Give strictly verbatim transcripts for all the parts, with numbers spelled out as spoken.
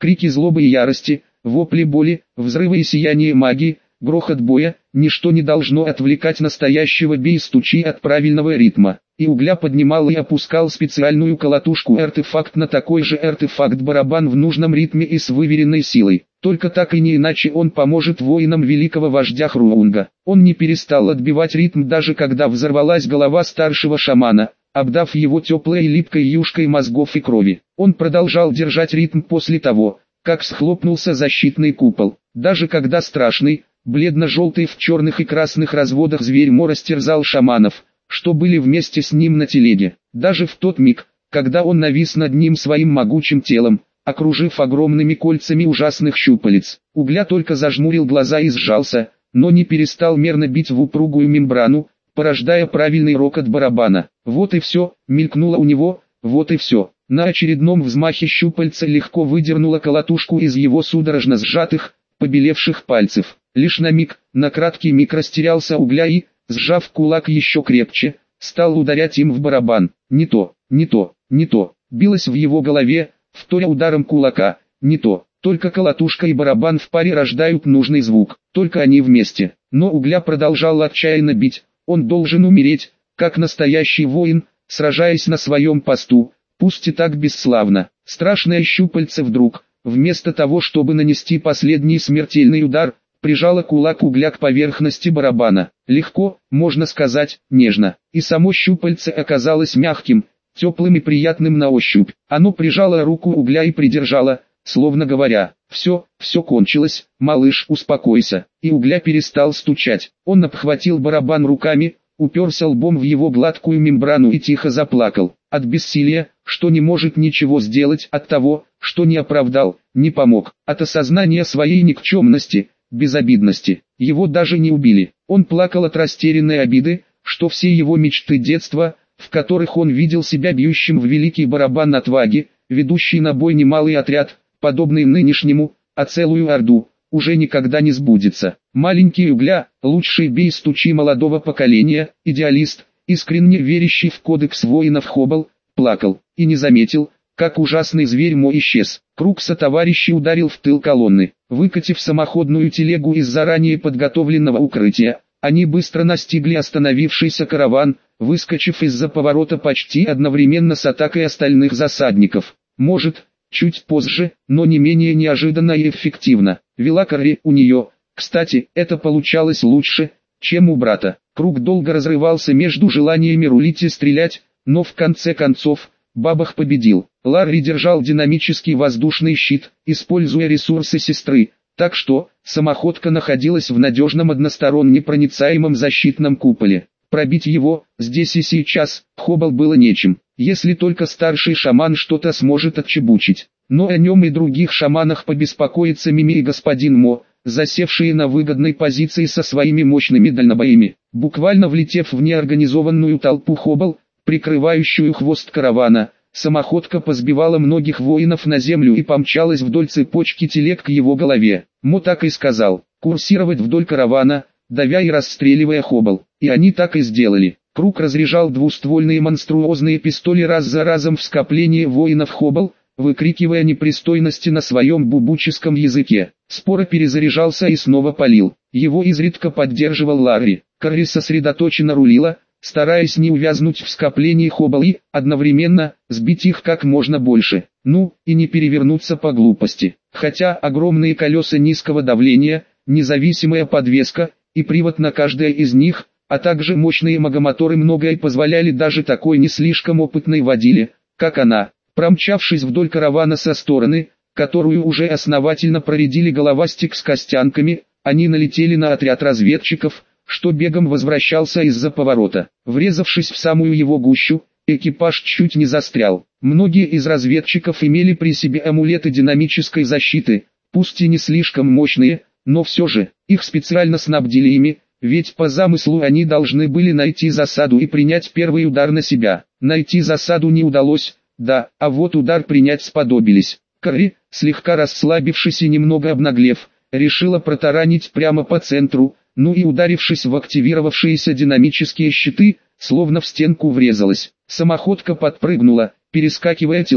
крики злобы и ярости, вопли боли, взрывы и сияние магии, грохот боя, ничто не должно отвлекать настоящего бей-стучи от правильного ритма. И Угля поднимал и опускал специальную колотушку-артефакт на такой же артефакт-барабан в нужном ритме и с выверенной силой. Только так и не иначе он поможет воинам великого вождя Хруунга. Он не перестал отбивать ритм даже когда взорвалась голова старшего шамана, обдав его теплой и липкой юшкой мозгов и крови. Он продолжал держать ритм после того, как схлопнулся защитный купол. Даже когда страшный, бледно-желтый в черных и красных разводах зверь-мо растерзал шаманов, что были вместе с ним на телеге. Даже в тот миг, когда он навис над ним своим могучим телом, окружив огромными кольцами ужасных щупалец, Угля только зажмурил глаза и сжался, но не перестал мерно бить в упругую мембрану, порождая правильный рокот барабана. Вот и все, мелькнуло у него, вот и все. На очередном взмахе щупальца легко выдернула колотушку из его судорожно сжатых, побелевших пальцев. Лишь на миг, на краткий миг растерялся Угля и, сжав кулак еще крепче, стал ударять им в барабан. Не то, не то, не то. Билось в его голове, вторя ударом кулака. Не то. Только колотушка и барабан в паре рождают нужный звук. Только они вместе. Но Угля продолжал отчаянно бить. Он должен умереть, как настоящий воин, сражаясь на своем посту, пусть и так бесславно. Страшное щупальце вдруг, вместо того чтобы нанести последний смертельный удар, прижало кулак Угля к поверхности барабана. Легко, можно сказать, нежно. И само щупальце оказалось мягким, теплым и приятным на ощупь. Оно прижало руку Угля и придержало, словно говоря: «Все, все кончилось, малыш, успокойся». И Угля перестал стучать. Он обхватил барабан руками, уперся лбом в его гладкую мембрану и тихо заплакал. От бессилия, что не может ничего сделать, от того, что не оправдал, не помог, от осознания своей никчемности, безобидности. Его даже не убили. Он плакал от растерянной обиды, что все его мечты детства, в которых он видел себя бьющим в великий барабан отваги, ведущий на бой немалый отряд, подобный нынешнему, а целую орду, уже никогда не сбудется. Маленький Угля, лучший бей-стучи молодого поколения, идеалист, искренне верящий в кодекс воинов Хоббл, плакал и не заметил, как ужасный зверь-мо исчез. Круг сотоварищей ударил в тыл колонны. Выкатив самоходную телегу из заранее подготовленного укрытия, они быстро настигли остановившийся караван, выскочив из-за поворота почти одновременно с атакой остальных засадников. Может, чуть позже, но не менее неожиданно и эффективно. Вела Карри у нее, кстати, это получалось лучше, чем у брата. Круг долго разрывался между желаниями рулить и стрелять, но в конце концов, Бабах победил. Ларри держал динамический воздушный щит, используя ресурсы сестры, так что, самоходка находилась в надежном односторонне проницаемом защитном куполе. Пробить его, здесь и сейчас, Хоббл было нечем, если только старший шаман что-то сможет отчебучить. Но о нем и других шаманах побеспокоится Мими и господин Мо, засевшие на выгодной позиции со своими мощными дальнобоями. Буквально влетев в неорганизованную толпу Хоббл, прикрывающую хвост каравана, самоходка позбивала многих воинов на землю и помчалась вдоль цепочки телег к его голове. Мо так и сказал: курсировать вдоль каравана, давя и расстреливая Хоббл. И они так и сделали. Круг разряжал двуствольные монструозные пистоли раз за разом в скоплении воинов Хоббл, выкрикивая непристойности на своем бубуческом языке. Споро перезаряжался и снова палил. Его изредка поддерживал Ларри. Карри сосредоточенно рулила, стараясь не увязнуть в скоплении Хоббл и, одновременно, сбить их как можно больше. Ну, и не перевернуться по глупости. Хотя огромные колеса низкого давления, независимая подвеска и привод на каждое из них, а также мощные магомоторы многое позволяли даже такой не слишком опытной водиле, как она. Промчавшись вдоль каравана со стороны, которую уже основательно проредили головастик с костянками, они налетели на отряд разведчиков, что бегом возвращался из-за поворота. Врезавшись в самую его гущу, экипаж чуть не застрял. Многие из разведчиков имели при себе амулеты динамической защиты, пусть и не слишком мощные, но все же, их специально снабдили ими, ведь по замыслу они должны были найти засаду и принять первый удар на себя. Найти засаду не удалось, да, а вот удар принять сподобились. Карри, слегка расслабившись и немного обнаглев, решила протаранить прямо по центру, ну и ударившись в активировавшиеся динамические щиты, словно в стенку врезалась. Самоходка подпрыгнула, перескакивая тела,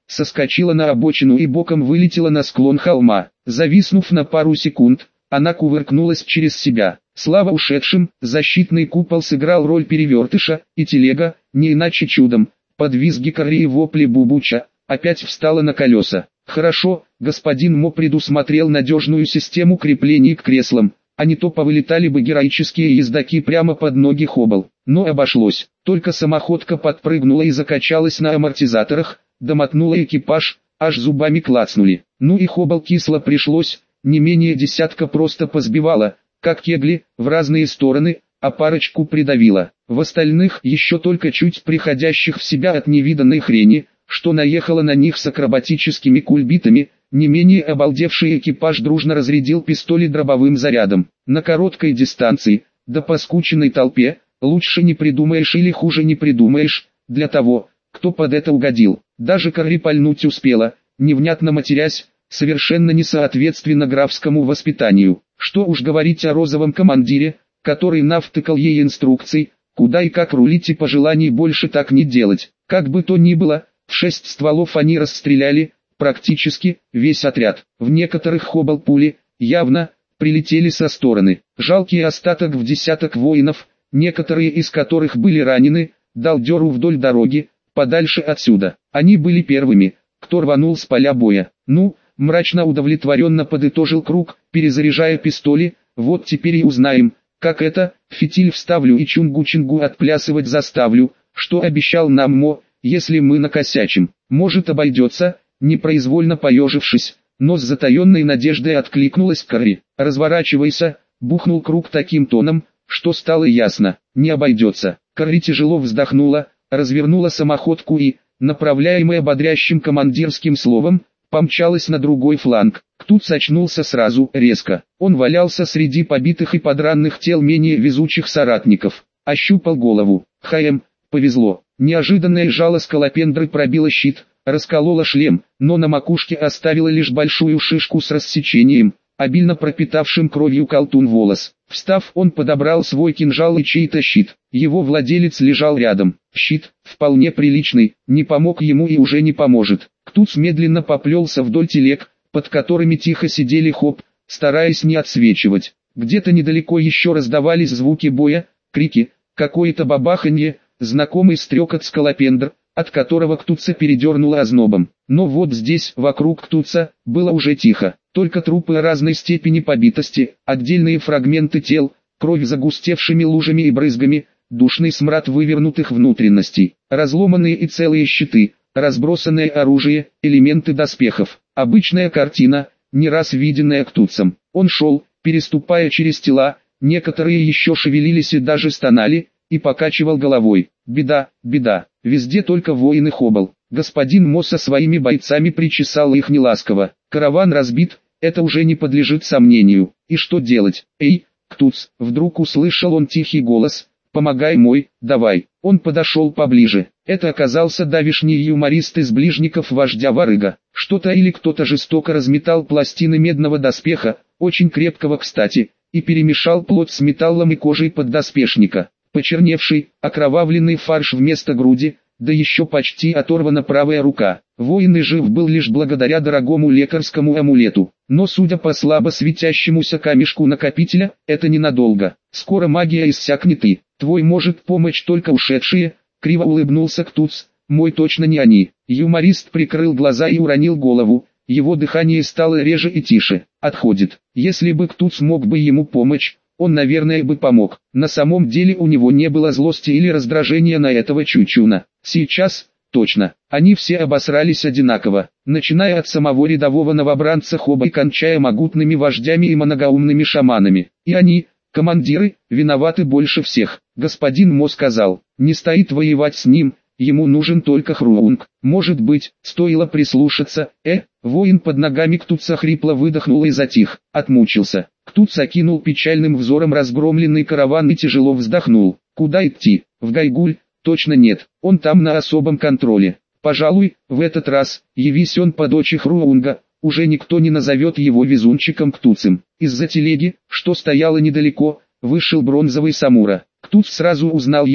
соскочила на обочину и боком вылетела на склон холма. Зависнув на пару секунд, она кувыркнулась через себя. Слава ушедшим, защитный купол сыграл роль перевертыша, и телега, не иначе чудом, под визги Карри и вопли Бубуча, опять встала на колеса. Хорошо, господин Мо предусмотрел надежную систему креплений к креслам, а не то повылетали бы героические ездаки прямо под ноги Хоббл. Но обошлось, только самоходка подпрыгнула и закачалась на амортизаторах, домотнула экипаж, аж зубами клацнули. Ну и Хоббл кисло пришлось, не менее десятка просто позбивала, как кегли, в разные стороны, а парочку придавила. В остальных, еще только чуть приходящих в себя от невиданной хрени, что наехала на них с акробатическими кульбитами, не менее обалдевший экипаж дружно разрядил пистоли дробовым зарядом. На короткой дистанции, да по скученной толпе, лучше не придумаешь или хуже не придумаешь, для того, кто под это угодил. Даже Карри пальнуть успела, невнятно матерясь, совершенно несоответственно графскому воспитанию. Что уж говорить о розовом командире, который навтыкал ей инструкций, куда и как рулить, и пожеланий больше так не делать. Как бы то ни было, в шесть стволов они расстреляли, практически, весь отряд. В некоторых Хоббл пули, явно, прилетели со стороны. Жалкий остаток в десяток воинов, некоторые из которых были ранены, дал дёру вдоль дороги, подальше отсюда. Они были первыми, кто рванул с поля боя. Ну, мрачно удовлетворенно подытожил Круг, перезаряжая пистоли, вот теперь и узнаем, как это, фитиль вставлю и чунгу-чингу отплясывать заставлю, что обещал нам Мо, если мы накосячим. Может обойдется, непроизвольно поежившись, но с затаенной надеждой откликнулась Карри. «Разворачивайся», бухнул Круг таким тоном, что стало ясно, не обойдется. Карри тяжело вздохнула, развернула самоходку и, направляемая бодрящим командирским словом, помчалась на другой фланг. Ктуц очнулся сразу, резко. Он валялся среди побитых и подранных тел менее везучих соратников. Ощупал голову. Хаем, повезло. Неожиданное жало скалопендры пробило щит, раскололо шлем, но на макушке оставило лишь большую шишку с рассечением, обильно пропитавшим кровью колтун волос. Встав, он подобрал свой кинжал и чей-то щит. Его владелец лежал рядом. Щит, вполне приличный, не помог ему и уже не поможет. Ктуц медленно поплелся вдоль телег, под которыми тихо сидели Хоб, стараясь не отсвечивать. Где-то недалеко еще раздавались звуки боя, крики, какое-то бабаханье, знакомый стрекот скалопендр, от которого Ктуца передернуло ознобом. Но вот здесь, вокруг Ктуца, было уже тихо. Только трупы разной степени побитости, отдельные фрагменты тел, кровь загустевшими лужами и брызгами, душный смрад вывернутых внутренностей, разломанные и целые щиты, разбросанное оружие, элементы доспехов. Обычная картина, не раз виденная Ктуцем. Он шел, переступая через тела, некоторые еще шевелились и даже стонали, и покачивал головой. Беда, беда, везде только воины Хоббл. Господин Мо со своими бойцами причесал их неласково. Караван разбит, это уже не подлежит сомнению. И что делать? Эй, Ктуц, вдруг услышал он тихий голос. Помогай мой, давай. Он подошел поближе. Это оказался давишний юморист из ближников вождя Варыга. Что-то или кто-то жестоко разметал пластины медного доспеха, очень крепкого кстати, и перемешал плоть с металлом и кожей поддоспешника. Почерневший, окровавленный фарш вместо груди, да еще почти оторвана правая рука. Воин и жив был лишь благодаря дорогому лекарскому амулету. Но судя по слабо светящемуся камешку накопителя, это ненадолго. Скоро магия иссякнет и, твой может помочь только ушедшие, криво улыбнулся Ктуц, мой точно не они. Юморист прикрыл глаза и уронил голову, его дыхание стало реже и тише. Отходит. Если бы Ктуц мог бы ему помочь, он, наверное, бы помог. На самом деле у него не было злости или раздражения на этого чучуна. Сейчас, точно, они все обосрались одинаково, начиная от самого рядового новобранца Хоба и кончая могутными вождями и многоумными шаманами. И они, командиры, виноваты больше всех. Господин Мо сказал, не стоит воевать с ним, ему нужен только Хруунг. Может быть, стоило прислушаться. Э, воин под ногами Ктуца хрипло выдохнул и затих, отмучился. Ктуц окинул печальным взором разгромленный караван и тяжело вздохнул. Куда идти? В Гайгуль? Точно нет, он там на особом контроле. Пожалуй, в этот раз, явись он по дочи Хруунга, уже никто не назовет его везунчиком Ктуцем. Из-за телеги, что стояла недалеко, вышел бронзовый самура. Ктуц сразу узнал его,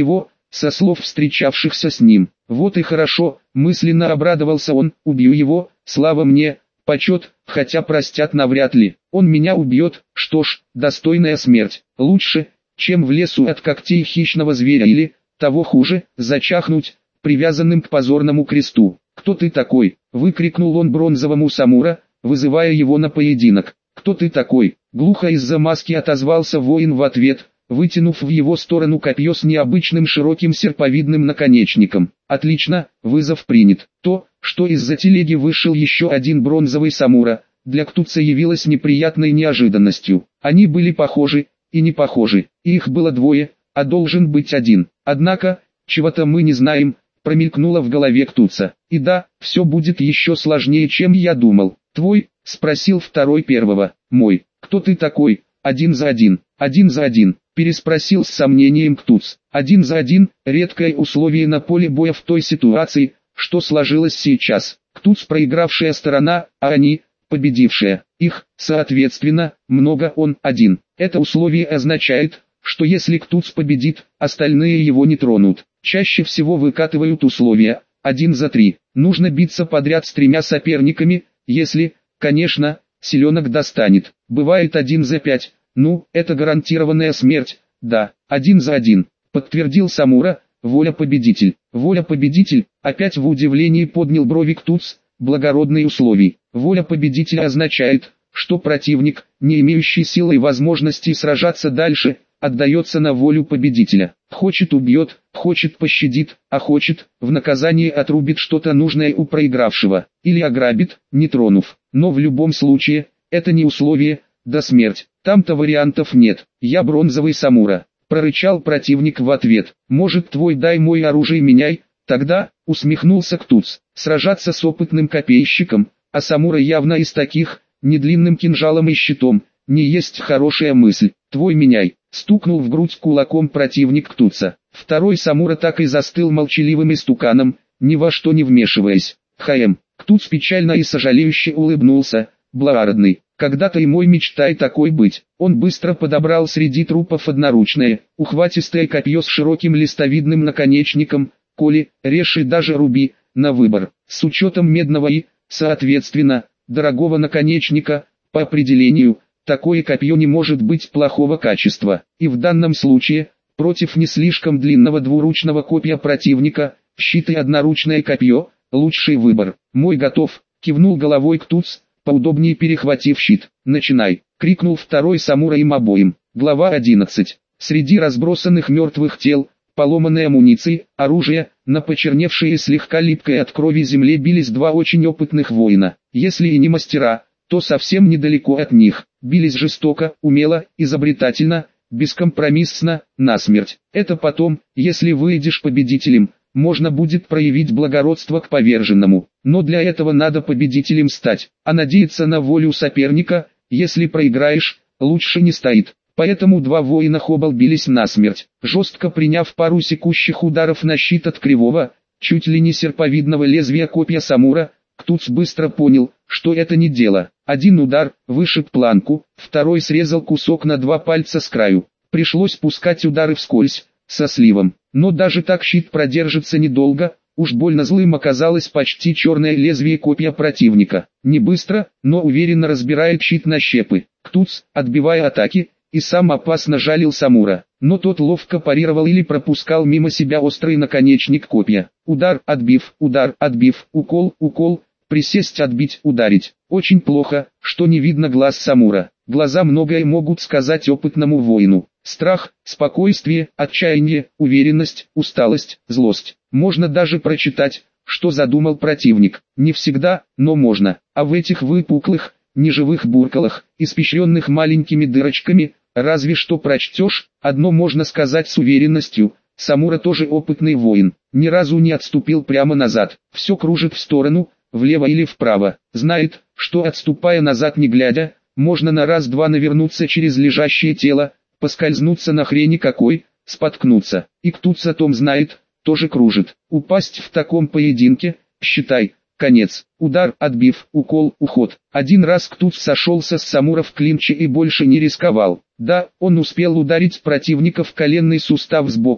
со слов встречавшихся с ним. Вот и хорошо, мысленно обрадовался он, убью его, слава мне, почет, хотя простят навряд ли. Он меня убьет, что ж, достойная смерть. Лучше, чем в лесу от когтей хищного зверя или, того хуже, зачахнуть, привязанным к позорному кресту. «Кто ты такой?» — выкрикнул он бронзовому Самура, вызывая его на поединок. «Кто ты такой?» — глухо из-за маски отозвался воин в ответ, вытянув в его сторону копье с необычным широким серповидным наконечником. «Отлично, вызов принят». То, что из-за телеги вышел еще один бронзовый Самура, для Ктутса явилось неприятной неожиданностью. Они были похожи и не похожи, и их было двое, а должен быть один. Однако, чего-то мы не знаем, промелькнуло в голове Ктутса. И да, все будет еще сложнее, чем я думал. «Твой?» — спросил второй первого. «Мой. Кто ты такой?» «Один за один. Один за один», — переспросил с сомнением Ктутс. «Один за один» — редкое условие на поле боя в той ситуации, что сложилось сейчас. Ктутс проигравшая сторона, а они — победившая. Их, соответственно, много, он один. Это условие означает, что если Ктутс победит, остальные его не тронут. Чаще всего выкатывают условия один за три. Нужно биться подряд с тремя соперниками, если, конечно, селенок достанет. Бывает один за пять, ну, это гарантированная смерть. Да, один за один, подтвердил Самура. Воля победитель. Воля победитель, опять в удивлении поднял брови Ктутс. Благородные условия. Воля победителя означает, что противник, не имеющий силы и возможности сражаться дальше, отдается на волю победителя. Хочет убьет, хочет пощадит, а хочет, в наказание отрубит что-то нужное у проигравшего, или ограбит, не тронув. Но в любом случае, это не условие, да смерть. Там-то вариантов нет. Я бронзовый Самура, прорычал противник в ответ. Может твой дай мой оружие меняй, тогда, усмехнулся Ктутс. Сражаться с опытным копейщиком, а Самура явно из таких, не длинным кинжалом и щитом, не есть хорошая мысль. Твой меняй. Стукнул в грудь кулаком противник Ктутса. Второй Самура так и застыл молчаливым истуканом, ни во что не вмешиваясь. Хаем. Ктутс печально и сожалеюще улыбнулся. Благородный. Когда-то и мой мечтай такой быть. Он быстро подобрал среди трупов одноручное, ухватистое копье с широким листовидным наконечником. Коли, режь и даже руби, на выбор. С учетом медного и, соответственно, дорогого наконечника, по определению, такое копье не может быть плохого качества. И в данном случае, против не слишком длинного двуручного копья противника, щит и одноручное копье – лучший выбор. «Мой готов», – кивнул головой Ктутс, поудобнее перехватив щит. «Начинай», – крикнул второй Самура им обоим. Глава одиннадцать. Среди разбросанных мертвых тел, поломанной амуниции, оружия, на почерневшей и слегка липкой от крови земле бились два очень опытных воина. Если и не мастера, то совсем недалеко от них. Бились жестоко, умело, изобретательно, бескомпромиссно, насмерть. Это потом, если выйдешь победителем, можно будет проявить благородство к поверженному. Но для этого надо победителем стать, а надеяться на волю соперника, если проиграешь, лучше не стоит. Поэтому два воина хобал бились насмерть, жестко приняв пару секущих ударов на щит от кривого, чуть ли не серповидного лезвия копья Самура. Ктутс быстро понял, что это не дело. Один удар вышиб планку, второй срезал кусок на два пальца с краю. Пришлось пускать удары вскользь, со сливом. Но даже так щит продержится недолго, уж больно злым оказалось почти черное лезвие копья противника. Не быстро, но уверенно разбирает щит на щепы. Ктутс, отбивая атаки, и сам опасно жалил Самура, но тот ловко парировал или пропускал мимо себя острый наконечник копья. Удар, отбив, удар, отбив, укол, укол, присесть, отбить, ударить. Очень плохо, что не видно глаз Самура. Глаза многое могут сказать опытному воину. Страх, спокойствие, отчаяние, уверенность, усталость, злость. Можно даже прочитать, что задумал противник. Не всегда, но можно. А в этих выпуклых, неживых буркалах, испещренных маленькими дырочками, разве что прочтешь. Одно можно сказать с уверенностью: Самура тоже опытный воин. Ни разу не отступил прямо назад. Все кружит в сторону, влево или вправо. Знает, что отступая назад не глядя, можно на раз-два навернуться через лежащее тело, поскользнуться на хрени какой, споткнуться. И Ктутс о том знает, тоже кружит. Упасть в таком поединке, считай, конец. Удар, отбив, укол, уход. Один раз Ктутс сошелся с Самура в клинче и больше не рисковал. Да, он успел ударить противника в коленный сустав сбоку,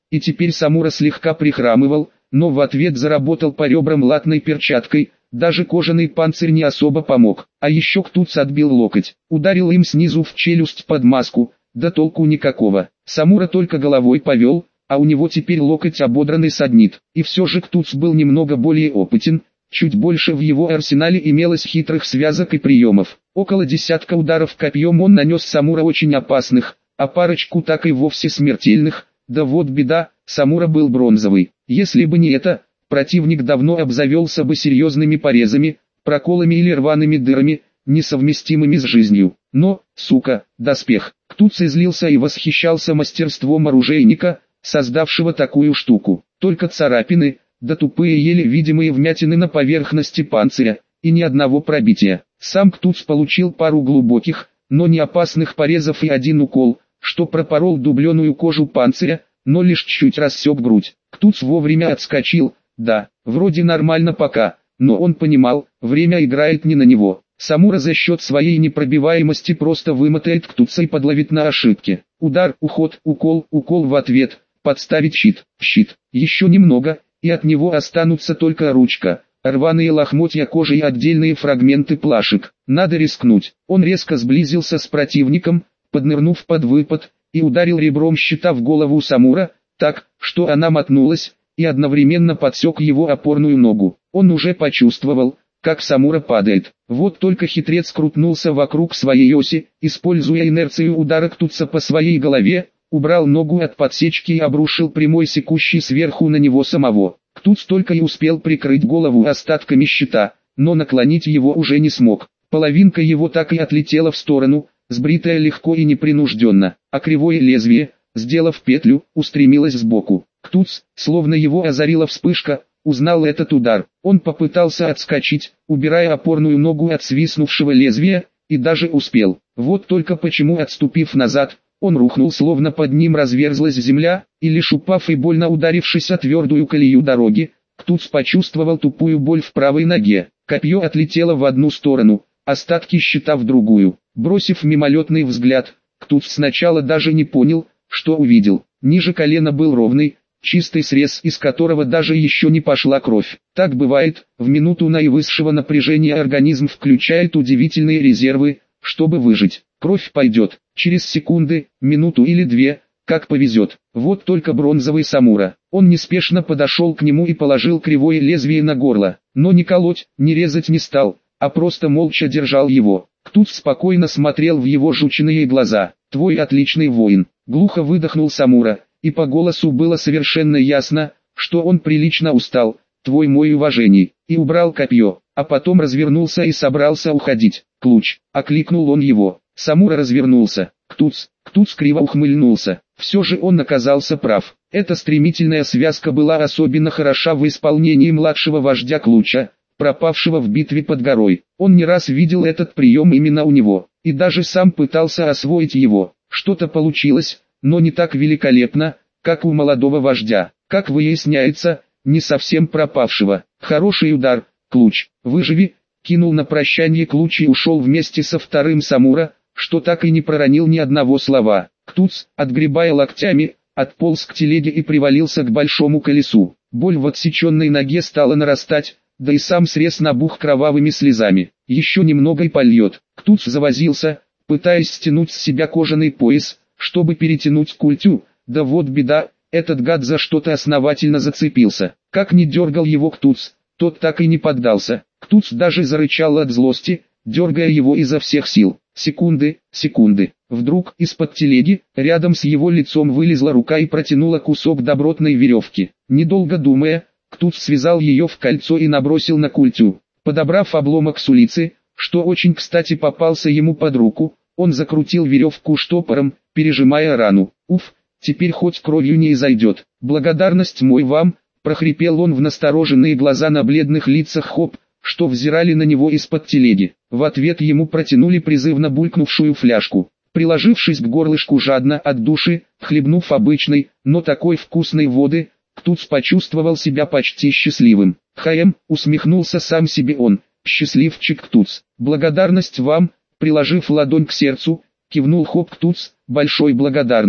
и теперь Самура слегка прихрамывал, но в ответ заработал по ребрам латной перчаткой, даже кожаный панцирь не особо помог. А еще Ктуц отбил локоть, ударил им снизу в челюсть под маску, да толку никакого. Самура только головой повел, а у него теперь локоть ободранный саднит. И все же Ктуц был немного более опытен, чуть больше в его арсенале имелось хитрых связок и приемов. Около десятка ударов копьем он нанес Самура очень опасных, а парочку так и вовсе смертельных. Да вот беда, Самура был бронзовый. Если бы не это, противник давно обзавелся бы серьезными порезами, проколами или рваными дырами, несовместимыми с жизнью. Но, сука, доспех. Ктуц излился и восхищался мастерством оружейника, создавшего такую штуку. Только царапины, да тупые еле видимые вмятины на поверхности панциря, и ни одного пробития. Сам Ктуц получил пару глубоких, но не опасных порезов и один укол, что пропорол дубленую кожу панциря, но лишь чуть рассек грудь. Ктуц вовремя отскочил, да, вроде нормально пока, но он понимал, время играет не на него. Самура за счет своей непробиваемости просто вымотает Ктуца и подловит на ошибке. Удар, уход, укол, укол в ответ, подставить щит, щит, еще немного, и от него останутся только ручка, рваные лохмотья кожи и отдельные фрагменты плашек. Надо рискнуть. Он резко сблизился с противником, поднырнув под выпад, и ударил ребром щита в голову Самура, так, что она мотнулась, и одновременно подсек его опорную ногу. Он уже почувствовал, как Самура падает. Вот только хитрец крутнулся вокруг своей оси, используя инерцию удара Ктуца по своей голове, убрал ногу от подсечки и обрушил прямой секущий сверху на него самого. Ктуц только и успел прикрыть голову остатками щита, но наклонить его уже не смог. Половинка его так и отлетела в сторону, сбритая легко и непринужденно, а кривое лезвие, сделав петлю, устремилось сбоку. Ктуц, словно его озарила вспышка, узнал этот удар. Он попытался отскочить, убирая опорную ногу от свистнувшего лезвия, и даже успел. Вот только почему, отступив назад, он рухнул, словно под ним разверзлась земля, и лишь упав и больно ударившись о твердую колею дороги, Ктуц почувствовал тупую боль в правой ноге. Копье отлетело в одну сторону, остатки щита в другую. Бросив мимолетный взгляд, Ктуц сначала даже не понял, что увидел. Ниже колена был ровный, чистый срез, из которого даже еще не пошла кровь. Так бывает, в минуту наивысшего напряжения организм включает удивительные резервы, чтобы выжить. Кровь пойдет, через секунды, минуту или две, как повезет. Вот только бронзовый Самура. Он неспешно подошел к нему и положил кривое лезвие на горло, но не колоть, не резать не стал, а просто молча держал его. Ктуц спокойно смотрел в его жучиные глаза. «Твой отличный воин», — глухо выдохнул Самура, и по голосу было совершенно ясно, что он прилично устал. «Твой мой уважений», и убрал копье, а потом развернулся и собрался уходить. «Ключ», — окликнул он его. Самура развернулся. Ктуц, Ктуц криво ухмыльнулся. Все же он оказался прав. Эта стремительная связка была особенно хороша в исполнении младшего вождя Ключа, пропавшего в битве под горой. Он не раз видел этот прием именно у него, и даже сам пытался освоить его. Что-то получилось, но не так великолепно, как у молодого вождя. Как выясняется, не совсем пропавшего. Хороший удар, Ключ, выживи, кинул на прощание Ключ и ушел вместе со вторым Самура, что так и не проронил ни одного слова. Ктуц, отгребая локтями, отполз к телеге и привалился к большому колесу. Боль в отсеченной ноге стала нарастать, да и сам срез набух кровавыми слезами. Еще немного и польет. Ктуц завозился, пытаясь стянуть с себя кожаный пояс, чтобы перетянуть культю, да вот беда, этот гад за что-то основательно зацепился. Как ни дергал его Ктуц, тот так и не поддался. Ктуц даже зарычал от злости, дергая его изо всех сил. Секунды, секунды. Вдруг из-под телеги, рядом с его лицом вылезла рука и протянула кусок добротной веревки. Недолго думая, Ктуц связал ее в кольцо и набросил на культю. Подобрав обломок с улицы, что очень кстати попался ему под руку, он закрутил веревку штопором, пережимая рану. Уф, теперь хоть кровью не изойдет. Благодарность мой вам, прохрипел он в настороженные глаза на бледных лицах Хоп, что взирали на него из-под телеги. В ответ ему протянули призывно булькнувшую фляжку. Приложившись к горлышку жадно от души, хлебнув обычной, но такой вкусной воды, Ктуц почувствовал себя почти счастливым. «Хаем», усмехнулся сам себе он, «счастливчик Ктуц. Благодарность вам», приложив ладонь к сердцу, кивнул Хоп. «Ктуц, большой благодарность.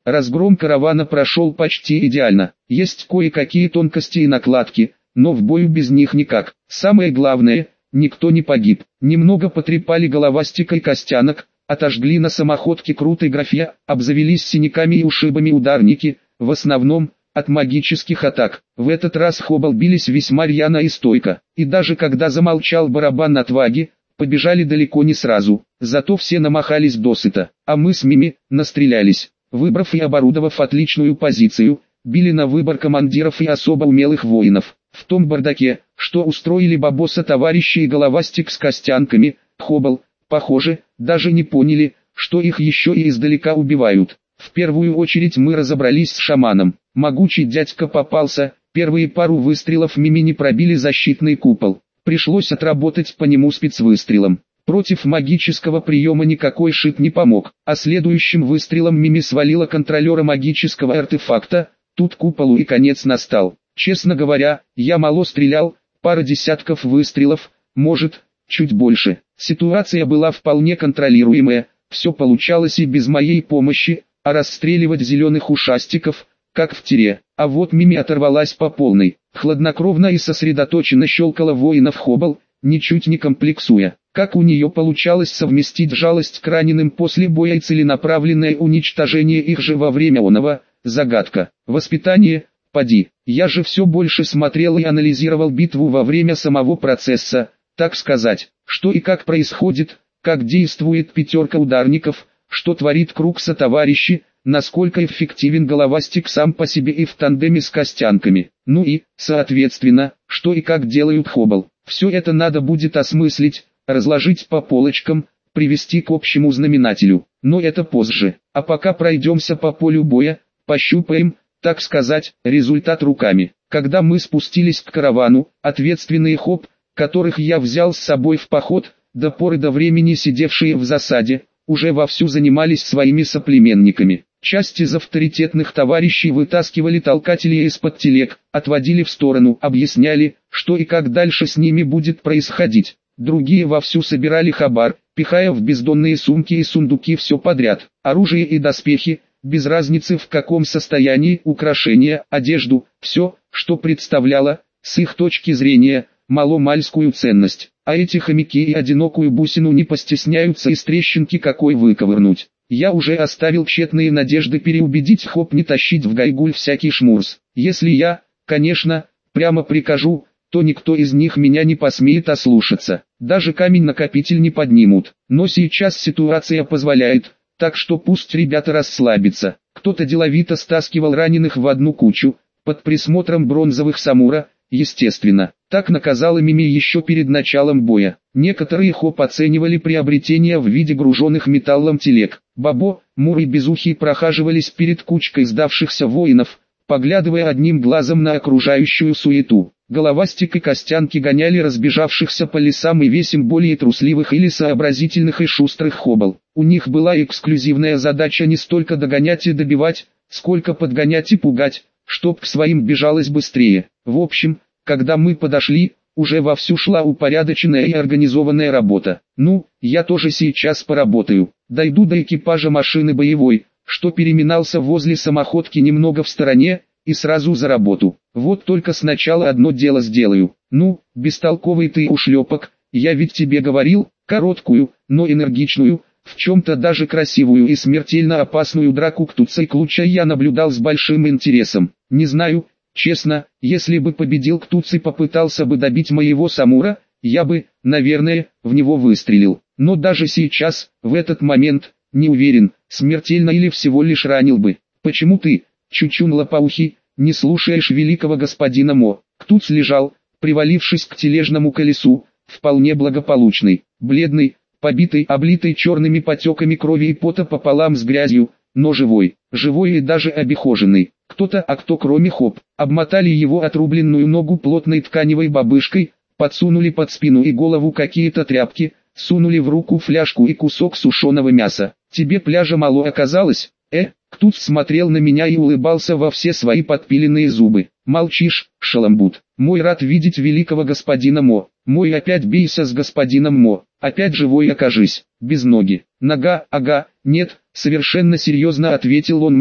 Разгром каравана прошел почти идеально. Есть кое-какие тонкости и накладки, но в бою без них никак. Самое главное, никто не погиб. Немного потрепали головастикой костянок, отожгли на самоходке крутой графья, обзавелись синяками и ушибами ударники, в основном от магических атак. В этот раз Хоббл бились весьма рьяно и стойко, и даже когда замолчал барабан отваги, побежали далеко не сразу, зато все намахались досыта, а мы с Мими настрелялись. Выбрав и оборудовав отличную позицию, били на выбор командиров и особо умелых воинов. В том бардаке, что устроили Бабоса товарищи и головастик с костянками, Хоббл, похоже, даже не поняли, что их еще и издалека убивают. В первую очередь мы разобрались с шаманом. Могучий дядька попался, первые пару выстрелов Мими не пробили защитный купол. Пришлось отработать по нему спецвыстрелом. Против магического приема никакой шип не помог, а следующим выстрелом Мими свалила контролера магического артефакта, тут куполу и конец настал. Честно говоря, я мало стрелял, пара десятков выстрелов, может, чуть больше. Ситуация была вполне контролируемая, все получалось и без моей помощи, а расстреливать зеленых ушастиков, как в тире. А вот Мими оторвалась по полной, хладнокровно и сосредоточенно щелкала воинов Хоббл, ничуть не комплексуя. Как у нее получалось совместить жалость к раненым после боя и целенаправленное уничтожение их же во время оного, загадка. Воспитание, поди, я же все больше смотрел и анализировал битву во время самого процесса, так сказать, что и как происходит, как действует пятерка ударников, что творит круг сотоварищи, насколько эффективен головастик сам по себе и в тандеме с костянками, ну и, соответственно, что и как делают Хоббл. Все это надо будет осмыслить, разложить по полочкам, привести к общему знаменателю, но это позже. А пока пройдемся по полю боя, пощупаем, так сказать, результат руками. Когда мы спустились к каравану, ответственные Хобб, которых я взял с собой в поход, до поры до времени сидевшие в засаде, уже вовсю занимались своими соплеменниками. Часть из авторитетных товарищей вытаскивали толкатели из-под телег, отводили в сторону, объясняли, что и как дальше с ними будет происходить. Другие вовсю собирали хабар, пихая в бездонные сумки и сундуки все подряд. Оружие и доспехи, без разницы в каком состоянии, украшения, одежду, все, что представляло, с их точки зрения, маломальскую ценность. А эти хомяки и одинокую бусину не постесняются из трещинки какой выковырнуть. Я уже оставил тщетные надежды переубедить Хобб не тащить в Гайгуль всякий шмурс. Если я, конечно, прямо прикажу, то никто из них меня не посмеет ослушаться. Даже камень-накопитель не поднимут. Но сейчас ситуация позволяет, так что пусть ребята расслабятся. Кто-то деловито стаскивал раненых в одну кучу, под присмотром бронзовых самура, естественно. Так наказала Мими еще перед началом боя. Некоторые Хобб оценивали приобретение в виде груженных металлом телег. Бабо, Мур и Безухий прохаживались перед кучкой сдавшихся воинов, поглядывая одним глазом на окружающую суету. Головастик и Костянки гоняли разбежавшихся по лесам и весим более трусливых или сообразительных и шустрых Хоббл. У них была эксклюзивная задача не столько догонять и добивать, сколько подгонять и пугать, чтоб к своим бежалось быстрее. В общем, когда мы подошли, уже вовсю шла упорядоченная и организованная работа. Ну, я тоже сейчас поработаю. Дойду до экипажа машины боевой, что переминался возле самоходки немного в стороне, и сразу за работу. Вот только сначала одно дело сделаю. Ну, бестолковый ты ушлепок, я ведь тебе говорил, короткую, но энергичную, в чем-то даже красивую и смертельно опасную драку Ктуца и Клуча я наблюдал с большим интересом. Не знаю, честно, если бы победил Ктуц и попытался бы добить моего самура, я бы, наверное, в него выстрелил. Но даже сейчас, в этот момент, не уверен, смертельно или всего лишь ранил бы. Почему ты, Чучун Лопоухий, не слушаешь великого господина Мо? Ктуц лежал, привалившись к тележному колесу, вполне благополучный, бледный, побитый, облитый черными потеками крови и пота пополам с грязью, но живой, живой и даже обихоженный. Кто-то, а кто кроме Хобб, обмотали его отрубленную ногу плотной тканевой бабышкой, подсунули под спину и голову какие-то тряпки, сунули в руку фляжку и кусок сушеного мяса. Тебе пляжа мало оказалось? Э, Ктуц смотрел на меня и улыбался во все свои подпиленные зубы. Молчишь, шаламбут. Мой рад видеть великого господина Мо. Мой опять бейся с господином Мо. Опять живой окажись. Без ноги. Нога, ага, нет, совершенно серьезно ответил он мне,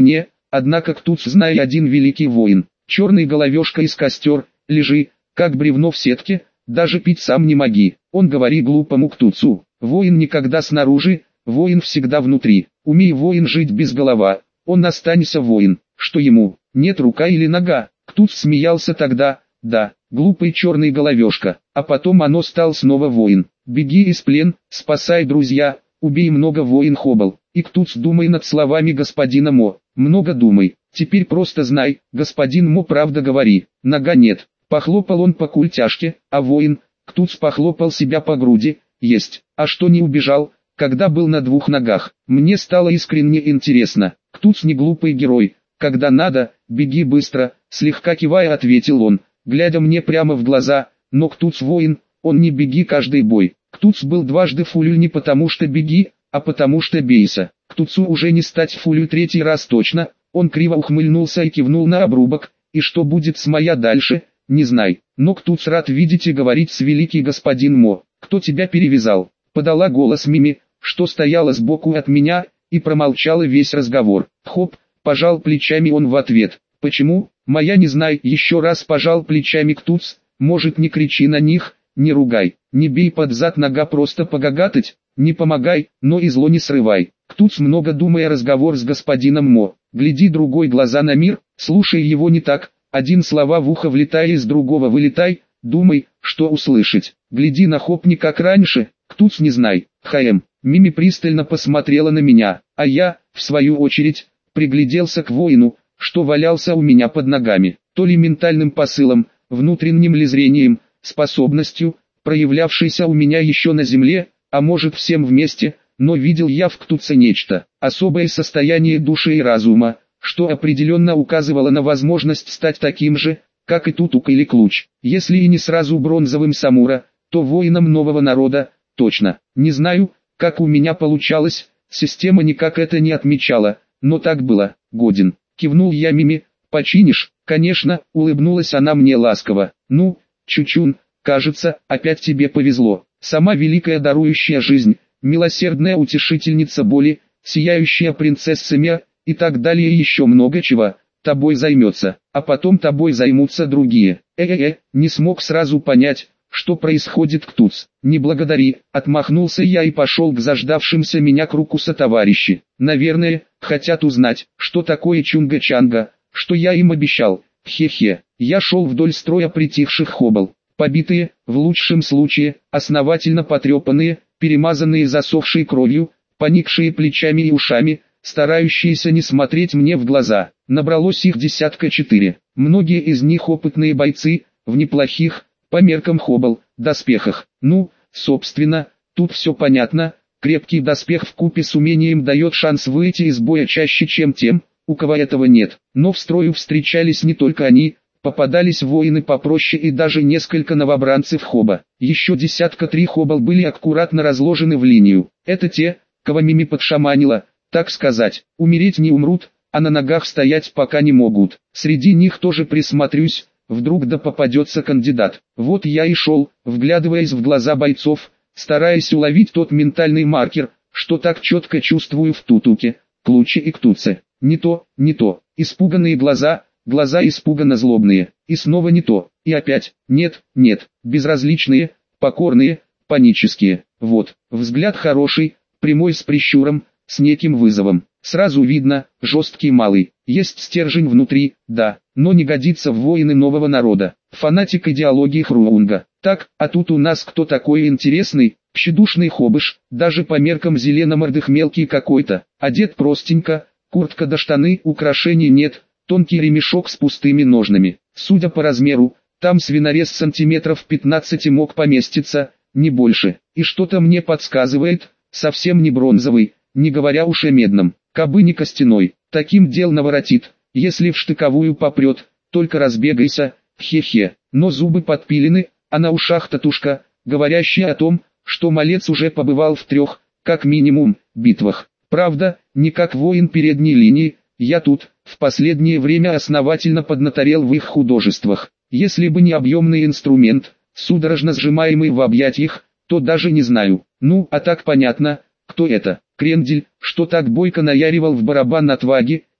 Однако Ктуц, зная один великий воин, черный головешка из костер, лежи, как бревно в сетке, даже пить сам не моги. Он говори глупому Ктуцу, воин никогда снаружи, воин всегда внутри. Умей воин жить без голова, он останется воин. Что ему, нет рука или нога? Ктуц смеялся тогда, да, глупый черный головешка, а потом оно стал снова воин. Беги из плен, спасай друзья, убей много воин Хоббл. И Ктуц, думай над словами господина Мо, много думай, теперь просто знай, господин Мо правда говори, нога нет. Похлопал он по культяшке, а воин, Ктуц похлопал себя по груди, есть, а что не убежал, когда был на двух ногах. Мне стало искренне интересно, Ктуц не глупый герой, когда надо, беги быстро, слегка кивая ответил он, глядя мне прямо в глаза, но Ктуц воин, он не беги каждый бой. Ктуц был дважды фулюль не потому что беги, а потому что бейся. Ктуцу уже не стать фулюль третий раз точно, он криво ухмыльнулся и кивнул на обрубок, и что будет с моя дальше, не знай. Но Ктуц рад видеть и говорить с великий господин Мо. Кто тебя перевязал? Подала голос Мими, что стояла сбоку от меня, и промолчала весь разговор. Хоп, пожал плечами он в ответ. Почему? Моя не знай, еще раз пожал плечами Ктуц, может не кричи на них, не ругай, не бей под зад нога просто погагатать, не помогай, но и зло не срывай. Ктуц, много думая разговор с господином Мо, гляди другой глаза на мир, слушай его не так, один слова в ухо влетай из другого вылетай, думай, что услышать. Гляди на Хоп не как раньше, Ктуц не знай, ХМ. Мими пристально посмотрела на меня, а я, в свою очередь, пригляделся к воину, что валялся у меня под ногами, то ли ментальным посылом, внутренним ли зрением, способностью, проявлявшейся у меня еще на земле, а может всем вместе, но видел я в Ктуце нечто, особое состояние души и разума, что определенно указывало на возможность стать таким же, как и Тутук или Клуч, если и не сразу бронзовым Самура, то воином нового народа, точно. Не знаю, как у меня получалось, система никак это не отмечала, но так было. Годен. Кивнул я Мими, починишь? Конечно, улыбнулась она мне ласково. Ну, Чучун, кажется, опять тебе повезло. Сама великая дарующая жизнь, милосердная утешительница боли, сияющая принцесса Мя, и так далее и еще много чего, тобой займется, а потом тобой займутся другие. Э-э-э, не смог сразу понять, что происходит Ктуц. Не благодари, отмахнулся я и пошел к заждавшимся меня Крукуса товарищи. Наверное, хотят узнать, что такое Чунга-Чанга, что я им обещал. Хе-хе, я шел вдоль строя притихших Хоббл. Побитые, в лучшем случае, основательно потрепанные, перемазанные засохшей кровью, поникшие плечами и ушами, старающиеся не смотреть мне в глаза. Набралось их десятка четыре. Многие из них опытные бойцы, в неплохих, по меркам Хоббл, доспехах. Ну, собственно, тут все понятно. Крепкий доспех вкупе с умением дает шанс выйти из боя чаще, чем тем, у кого этого нет. Но в строю встречались не только они, попадались воины попроще и даже несколько новобранцев Хоба. Еще десятка три Хоббл были аккуратно разложены в линию. Это те, кого Мими подшаманила, так сказать. Умереть не умрут, а на ногах стоять пока не могут. Среди них тоже присмотрюсь, вдруг да попадется кандидат. Вот я и шел, вглядываясь в глаза бойцов, стараясь уловить тот ментальный маркер, что так четко чувствую в Тутуке, Клуче и Ктуце. Не то, не то. Испуганные глаза, глаза испуганно злобные. И снова не то. И опять, нет, нет. Безразличные, покорные, панические. Вот, взгляд хороший, прямой с прищуром, с неким вызовом. Сразу видно, жесткий малый. Есть стержень внутри, да, но не годится в воины нового народа. Фанатик идеологии Хруунга. Так, а тут у нас кто такой интересный, тщедушный хобыш, даже по меркам зеленомордых мелкий какой-то. Одет простенько, куртка до штаны, украшений нет, тонкий ремешок с пустыми ножнами. Судя по размеру, там свинорез сантиметров пятнадцать мог поместиться, не больше. И что-то мне подсказывает, совсем не бронзовый, не говоря уж о медном. Кабы не костяной, таким дел наворотит, если в штыковую попрет, только разбегайся, хе-хе. Но зубы подпилены, а на ушах татушка, говорящая о том, что малец уже побывал в трех, как минимум, битвах. Правда, не как воин передней линии, я тут, в последнее время основательно поднаторел в их художествах. Если бы не объемный инструмент, судорожно сжимаемый в объятиях, то даже не знаю. Ну, а так понятно, кто это. Крендель, что так бойко наяривал в барабан отваги,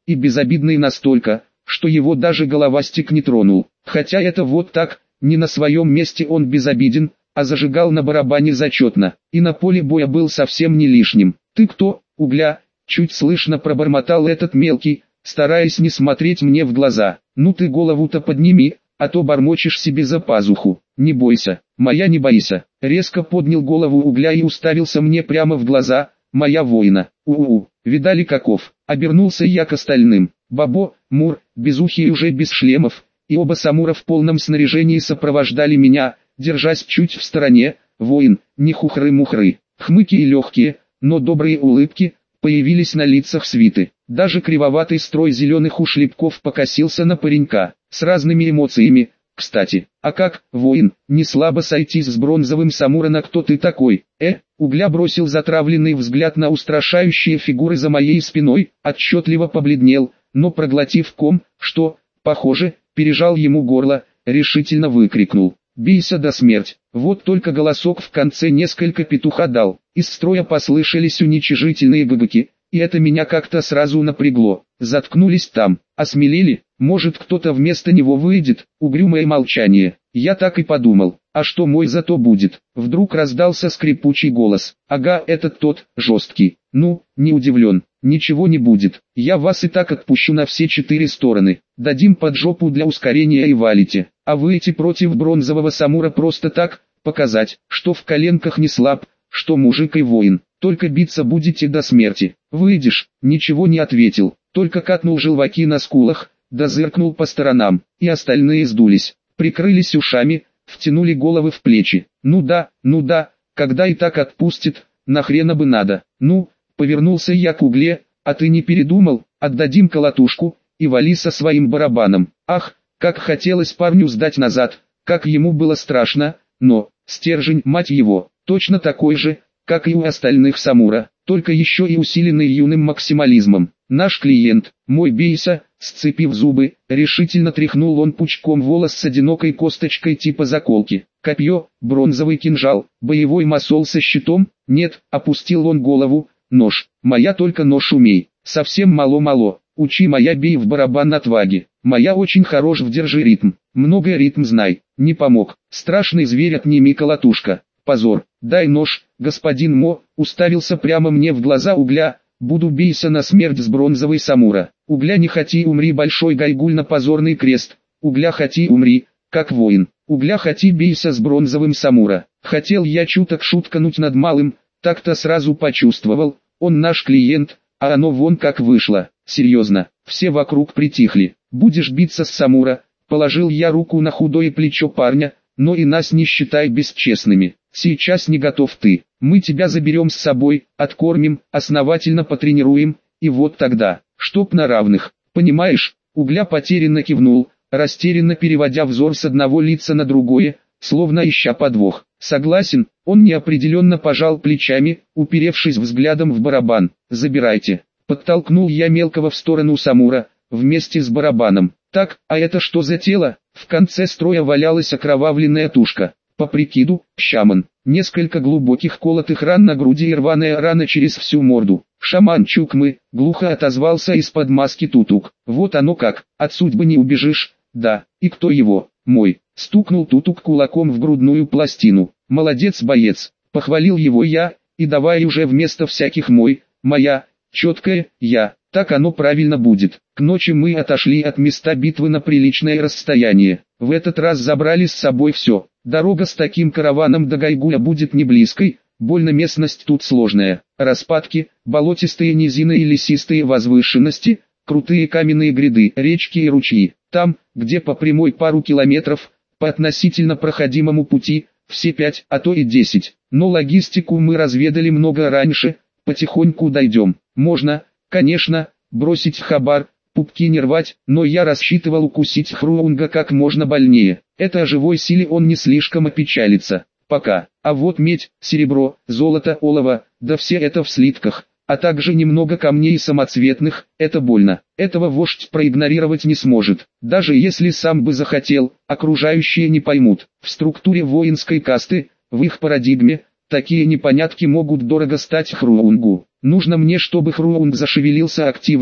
и безобидный настолько, что его даже головастик не тронул. Хотя это вот так, не на своем месте он безобиден, а зажигал на барабане зачетно, и на поле боя был совсем не лишним. «Ты кто, Угля?» — чуть слышно пробормотал этот мелкий, стараясь не смотреть мне в глаза. «Ну ты голову-то подними, а то бормочешь себе за пазуху. Не бойся, моя не бойся». Резко поднял голову Угля и уставился мне прямо в глаза. «Моя воина, у-у-у, видали каков?» Обернулся я к остальным. Бабо, Мур, Безухий уже без шлемов, и оба самура в полном снаряжении сопровождали меня, держась чуть в стороне. Воин, не хухры-мухры. Хмыки и легкие, но добрые улыбки появились на лицах свиты. Даже кривоватый строй зеленых ушлепков покосился на паренька, с разными эмоциями. «Кстати, а как, воин, не слабо сойтись с бронзовым самура на кто ты такой?» «Э?» Угля бросил затравленный взгляд на устрашающие фигуры за моей спиной, отчетливо побледнел, но проглотив ком, что, похоже, пережал ему горло, решительно выкрикнул: «Бейся до смерти!» Вот только голосок в конце несколько петуха дал. Из строя послышались уничижительные гыгыки, и это меня как-то сразу напрягло. Заткнулись там, осмелели, может кто-то вместо него выйдет. Угрюмое молчание. Я так и подумал, а что мой зато будет? Вдруг раздался скрипучий голос. Ага, этот тот, жесткий. Ну, не удивлен, ничего не будет. Я вас и так отпущу на все четыре стороны. Дадим под жопу для ускорения и валите. А вы идти против бронзового самура просто так, показать, что в коленках не слаб, что мужик и воин. Только биться будете до смерти. Выйдешь, ничего не ответил, только катнул желваки на скулах, да зыркнул по сторонам, и остальные сдулись, прикрылись ушами, втянули головы в плечи. Ну да, ну да, когда и так отпустит, нахрена бы надо. Ну, повернулся я к Угле, а ты не передумал? Отдадим колотушку, и вали со своим барабаном. Ах, как хотелось парню сдать назад, как ему было страшно, но, стержень, мать его, точно такой же, как и у остальных самура, только еще и усиленный юным максимализмом. Наш клиент, мой бейся, сцепив зубы, решительно тряхнул он пучком волос с одинокой косточкой типа заколки. Копье, бронзовый кинжал, боевой масол со щитом, нет, опустил он голову, нож, моя только нож умей, совсем мало-мало, учи моя бей в барабан отваги, моя очень хорош в держи ритм, много ритм знай, не помог, страшный зверь отними колотушка. Позор, дай нож, господин Мо, уставился прямо мне в глаза Угля, буду бейся на смерть с бронзовой самура. Угля не хоти умри большой гайгуль на позорный крест, Угля хоти умри, как воин, Угля хоти бейся с бронзовым самура. Хотел я чуток шуткануть над малым, так-то сразу почувствовал, он наш клиент, а оно вон как вышло, серьезно, все вокруг притихли. Будешь биться с самура, положил я руку на худое плечо парня, но и нас не считай бесчестными. Сейчас не готов ты, мы тебя заберем с собой, откормим, основательно потренируем, и вот тогда, чтоб на равных, понимаешь?» Угля потерянно кивнул, растерянно переводя взор с одного лица на другое, словно ища подвох. «Согласен», он неопределенно пожал плечами, уперевшись взглядом в барабан. «Забирайте». Подтолкнул я мелкого в сторону самура, вместе с барабаном. «Так, а это что за тело?» В конце строя валялась окровавленная тушка. По прикиду, шаман, несколько глубоких колотых ран на груди и рваная рана через всю морду. «Шаман Чукмы», глухо отозвался из-под маски Тутук. «Вот оно как, от судьбы не убежишь, да, и кто его?» «Мой», стукнул Тутук кулаком в грудную пластину. «Молодец, боец», похвалил его я, и давай уже вместо всяких «мой», «моя», четкое «я», так оно правильно будет. К ночи мы отошли от места битвы на приличное расстояние. В этот раз забрали с собой все. Дорога с таким караваном до Гайгуля будет не близкой, больно местность тут сложная. Распадки, болотистые низины и лесистые возвышенности, крутые каменные гряды, речки и ручьи. Там, где по прямой пару километров, по относительно проходимому пути, все пять, а то и десять. Но логистику мы разведали много раньше, потихоньку дойдем. Можно, конечно, бросить хабар, пупки не рвать, но я рассчитывал укусить Хруунга как можно больнее. Это о живой силе он не слишком опечалится. Пока. А вот медь, серебро, золото, олово, да все это в слитках, а также немного камней самоцветных, это больно. Этого вождь проигнорировать не сможет. Даже если сам бы захотел, окружающие не поймут. В структуре воинской касты, в их парадигме, такие непонятки могут дорого стать Хруунгу. Нужно мне, чтобы Хруунг зашевелился активней,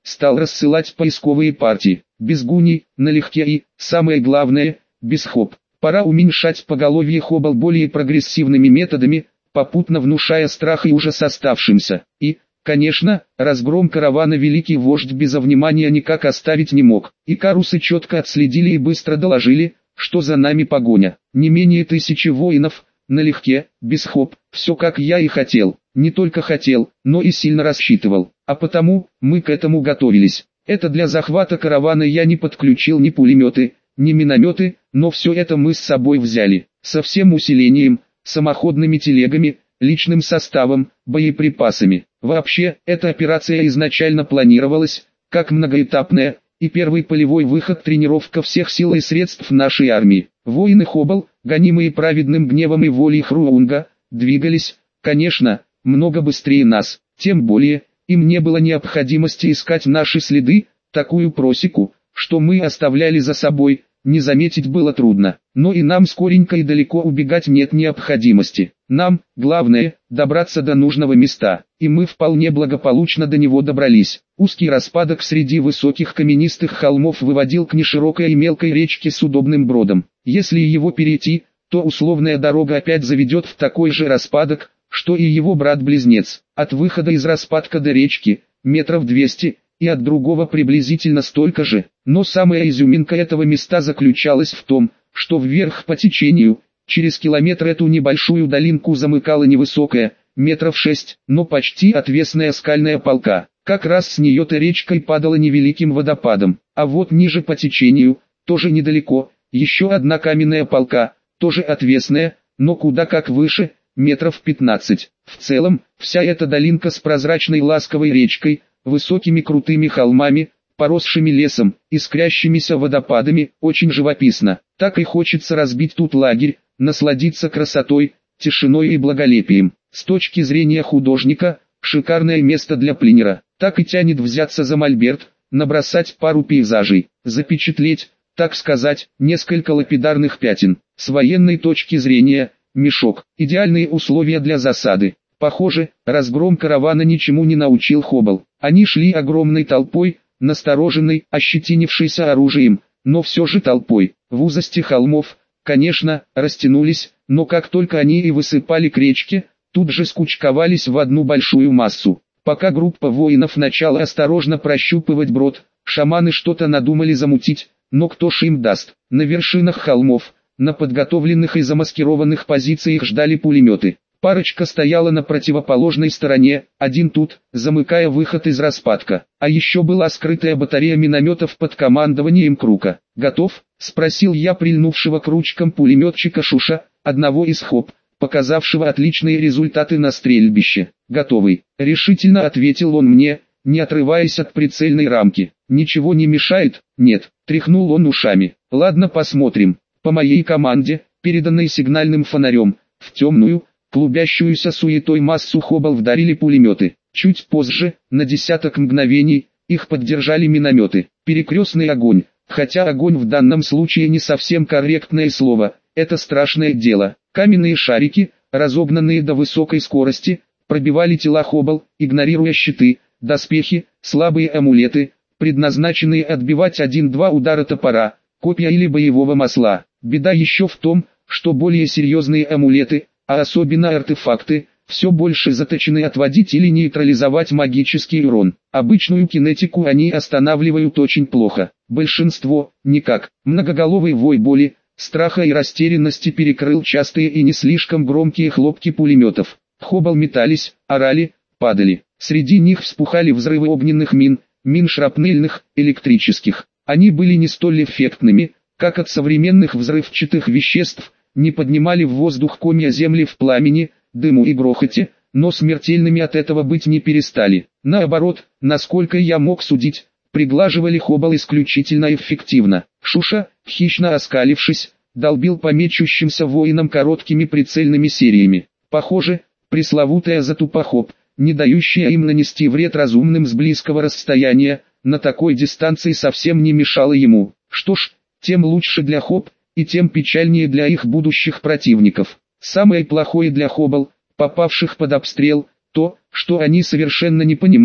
стал рассылать поисковые партии. Без гуней, налегке и, самое главное, без хоп. Пора уменьшать поголовье хобал более прогрессивными методами, попутно внушая страх и ужас оставшимся. И, конечно, разгром каравана великий вождь без внимания никак оставить не мог. Икарусы четко отследили и быстро доложили, что за нами погоня. Не менее тысячи воинов, налегке, без хоп, все как я и хотел. Не только хотел, но и сильно рассчитывал. А потому, мы к этому готовились. Это для захвата каравана я не подключил ни пулеметы, ни минометы, но все это мы с собой взяли. Со всем усилением, самоходными телегами, личным составом, боеприпасами. Вообще, эта операция изначально планировалась, как многоэтапная, и первый полевой выход тренировка всех сил и средств нашей армии. Воины Хобал, гонимые праведным гневом и волей Хруунга, двигались, конечно, много быстрее нас, тем более, им не было необходимости искать наши следы, такую просеку, что мы оставляли за собой, не заметить было трудно, но и нам скоренько и далеко убегать нет необходимости. Нам, главное, добраться до нужного места, и мы вполне благополучно до него добрались. Узкий распадок среди высоких каменистых холмов выводил к неширокой и мелкой речке с удобным бродом. Если его перейти, то условная дорога опять заведет в такой же распадок, что и его брат-близнец. От выхода из распадка до речки, метров двести, и от другого приблизительно столько же. Но самая изюминка этого места заключалась в том, что вверх по течению, через километр эту небольшую долинку замыкала невысокая, метров шесть, но почти отвесная скальная полка. Как раз с нее-то речкой падала невеликим водопадом. А вот ниже по течению, тоже недалеко, еще одна каменная полка, тоже отвесная, но куда как выше, метров пятнадцать. В целом, вся эта долинка с прозрачной ласковой речкой, высокими крутыми холмами, поросшими лесом, искрящимися водопадами, очень живописно. Так и хочется разбить тут лагерь, насладиться красотой, тишиной и благолепием. С точки зрения художника, шикарное место для пленера. Так и тянет взяться за мольберт, набросать пару пейзажей, запечатлеть, так сказать, несколько лапидарных пятен. С военной точки зрения, мешок. Идеальные условия для засады. Похоже, разгром каравана ничему не научил Хобал. Они шли огромной толпой, настороженной, ощетинившейся оружием, но все же толпой. В узости холмов, конечно, растянулись, но как только они и высыпали к речке, тут же скучковались в одну большую массу. Пока группа воинов начала осторожно прощупывать брод, шаманы что-то надумали замутить, но кто ж им даст? На вершинах холмов, на подготовленных и замаскированных позициях ждали пулеметы. Парочка стояла на противоположной стороне, один тут, замыкая выход из распадка. А еще была скрытая батарея минометов под командованием Крука. «Готов?» — спросил я прильнувшего к ручкам пулеметчика Шуша, одного из хоп, показавшего отличные результаты на стрельбище. «Готовый», — решительно ответил он мне, не отрываясь от прицельной рамки. «Ничего не мешает?» «Нет», — тряхнул он ушами. «Ладно, посмотрим». По моей команде, переданной сигнальным фонарем, в темную, клубящуюся суетой массу Хобал вдарили пулеметы. Чуть позже, на десяток мгновений, их поддержали минометы. Перекрестный огонь, хотя огонь в данном случае не совсем корректное слово, это страшное дело. Каменные шарики, разогнанные до высокой скорости, пробивали тела Хобал, игнорируя щиты, доспехи, слабые амулеты, предназначенные отбивать один-два удара топора, копья или боевого масла. Беда еще в том, что более серьезные амулеты, а особенно артефакты, все больше заточены отводить или нейтрализовать магический урон. Обычную кинетику они останавливают очень плохо. Большинство – никак. Многоголовый вой боли, страха и растерянности перекрыл частые и не слишком громкие хлопки пулеметов. Хобал метались, орали, падали. Среди них вспухали взрывы огненных мин, мин шрапнельных, электрических. Они были не столь эффектными, как от современных взрывчатых веществ, не поднимали в воздух комья земли в пламени, дыму и грохоте, но смертельными от этого быть не перестали. Наоборот, насколько я мог судить, приглаживали Хобал исключительно эффективно. Шуша, хищно оскалившись, долбил по мечущимся воинам короткими прицельными сериями. Похоже, пресловутая затупохоп, не дающая им нанести вред разумным с близкого расстояния, на такой дистанции совсем не мешала ему. Что ж, тем лучше для Хоп, и тем печальнее для их будущих противников. Самое плохое для Хобал, попавших под обстрел, то, что они совершенно не понимали,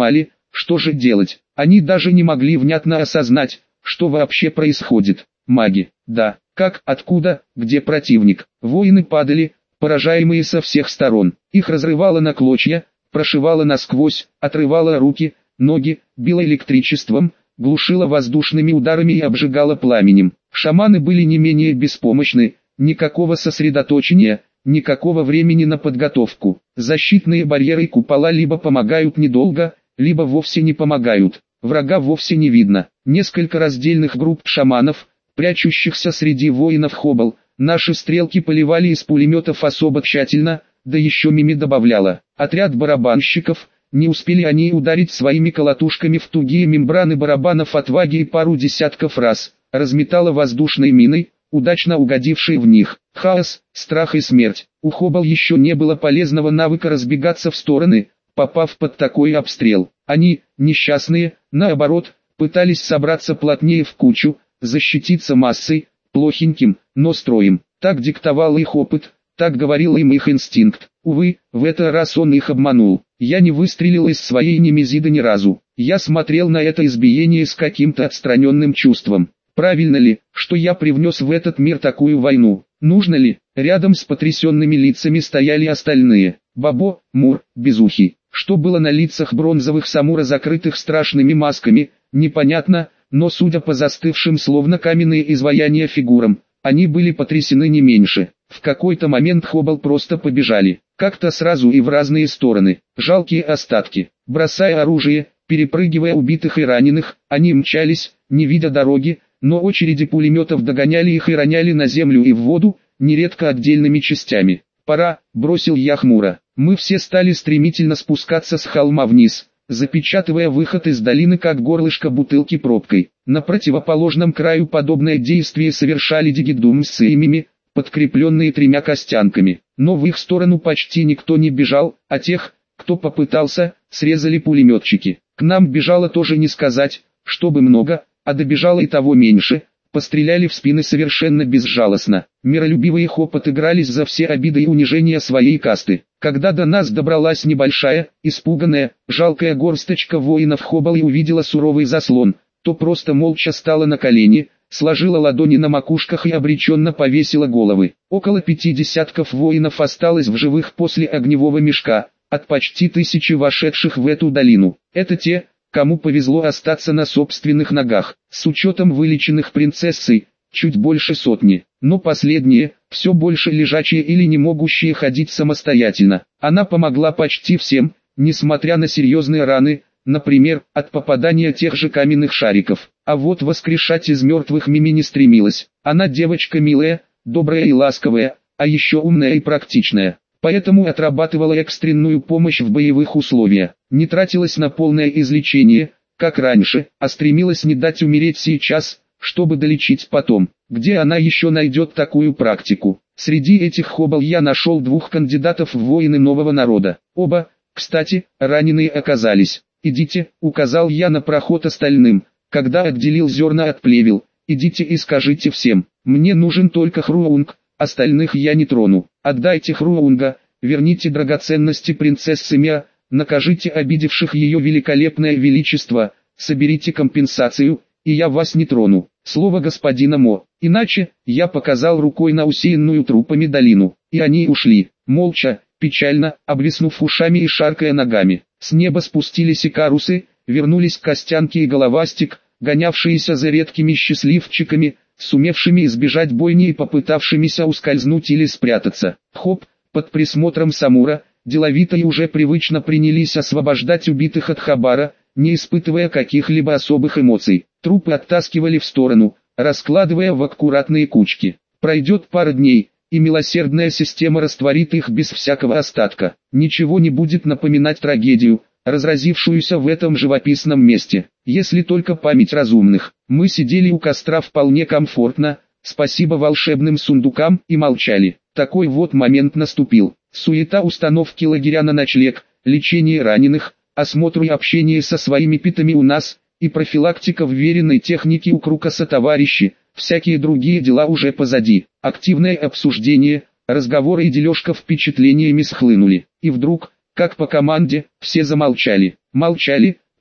Что же делать? Они даже не могли внятно осознать, что вообще происходит. Маги. Да. Как, откуда, где противник? Воины падали, поражаемые со всех сторон. Их разрывало на клочья, прошивало насквозь, отрывало руки, ноги, било электричеством, глушило воздушными ударами и обжигало пламенем. Шаманы были не менее беспомощны, никакого сосредоточения, никакого времени на подготовку. Защитные барьеры и купола либо помогают недолго, либо вовсе не помогают. Врага вовсе не видно. Несколько раздельных групп шаманов, прячущихся среди воинов Хоббл, наши стрелки поливали из пулеметов особо тщательно, да еще Мими добавляла. Отряд барабанщиков, не успели они ударить своими колотушками в тугие мембраны барабанов отваги и пару десятков раз, разметало воздушной миной, удачно угодившей в них. Хаос, страх и смерть. У Хоббл еще не было полезного навыка разбегаться в стороны, попав под такой обстрел. Они, несчастные, наоборот, пытались собраться плотнее в кучу, защититься массой, плохеньким, но строем. Так диктовал их опыт, так говорил им их инстинкт. Увы, в этот раз он их обманул. Я не выстрелил из своей немезиды ни разу. Я смотрел на это избиение с каким-то отстраненным чувством. Правильно ли, что я привнес в этот мир такую войну? Нужно ли? Рядом с потрясенными лицами стояли остальные. Бабо, Мур, Безухий. Что было на лицах бронзовых самура, закрытых страшными масками, непонятно, но судя по застывшим словно каменные изваяния фигурам, они были потрясены не меньше. В какой-то момент Хоббл просто побежали, как-то сразу и в разные стороны. Жалкие остатки. Бросая оружие, перепрыгивая убитых и раненых, они мчались, не видя дороги, но очереди пулеметов догоняли их и роняли на землю и в воду, нередко отдельными частями. «Пора», — бросил я хмуро. Мы все стали стремительно спускаться с холма вниз, запечатывая выход из долины как горлышко бутылки пробкой. На противоположном краю подобное действие совершали Дигидум с Мими, подкрепленные тремя костянками. Но в их сторону почти никто не бежал, а тех, кто попытался, срезали пулеметчики. К нам бежало тоже не сказать, чтобы много, а добежало и того меньше. Постреляли в спины совершенно безжалостно. Миролюбивые Хопот игрались за все обиды и унижения своей касты. Когда до нас добралась небольшая, испуганная, жалкая горсточка воинов Хоббл и увидела суровый заслон, то просто молча стала на колени, сложила ладони на макушках и обреченно повесила головы. Около пяти десятков воинов осталось в живых после огневого мешка, от почти тысячи вошедших в эту долину. Это те, кому повезло остаться на собственных ногах, с учетом вылеченных принцессой, чуть больше сотни, но последние, все больше лежачие или не могущие ходить самостоятельно. Она помогла почти всем, несмотря на серьезные раны, например, от попадания тех же каменных шариков. А вот воскрешать из мертвых Мими не стремилась. Она девочка милая, добрая и ласковая, а еще умная и практичная. Поэтому отрабатывала экстренную помощь в боевых условиях, не тратилась на полное излечение, как раньше, а стремилась не дать умереть сейчас, чтобы долечить потом. Где она еще найдет такую практику? Среди этих Хоббл я нашел двух кандидатов в воины нового народа. Оба, кстати, раненые оказались. «Идите», — указал я на проход остальным, когда отделил зерна от плевел. «Идите и скажите всем, мне нужен только Хруунг. Остальных я не трону. Отдайте Хруунга, верните драгоценности принцессы Миа, накажите обидевших ее великолепное величество, соберите компенсацию, и я вас не трону. Слово господина Мо. Иначе», я показал рукой на усеянную трупами долину, и они ушли, молча, печально, обвиснув ушами и шаркая ногами. С неба спустились икарусы, вернулись Костянки и Головастик, гонявшиеся за редкими счастливчиками, сумевшими избежать бойни и попытавшимися ускользнуть или спрятаться. Хоп, под присмотром Самура, деловито и уже привычно принялись освобождать убитых от Хабара, не испытывая каких-либо особых эмоций. Трупы оттаскивали в сторону, раскладывая в аккуратные кучки. Пройдет пара дней, и милосердная система растворит их без всякого остатка. Ничего не будет напоминать трагедию, разразившуюся в этом живописном месте, если только память разумных. Мы сидели у костра вполне комфортно, спасибо волшебным сундукам, и молчали. Такой вот момент наступил. Суета установки лагеря на ночлег, лечение раненых, осмотр и общение со своими питами у нас, и профилактика вверенной техники у Крукаса товарищи, всякие другие дела уже позади. Активное обсуждение, разговоры и дележка впечатлениями схлынули. И вдруг, как по команде, все замолчали. Молчали,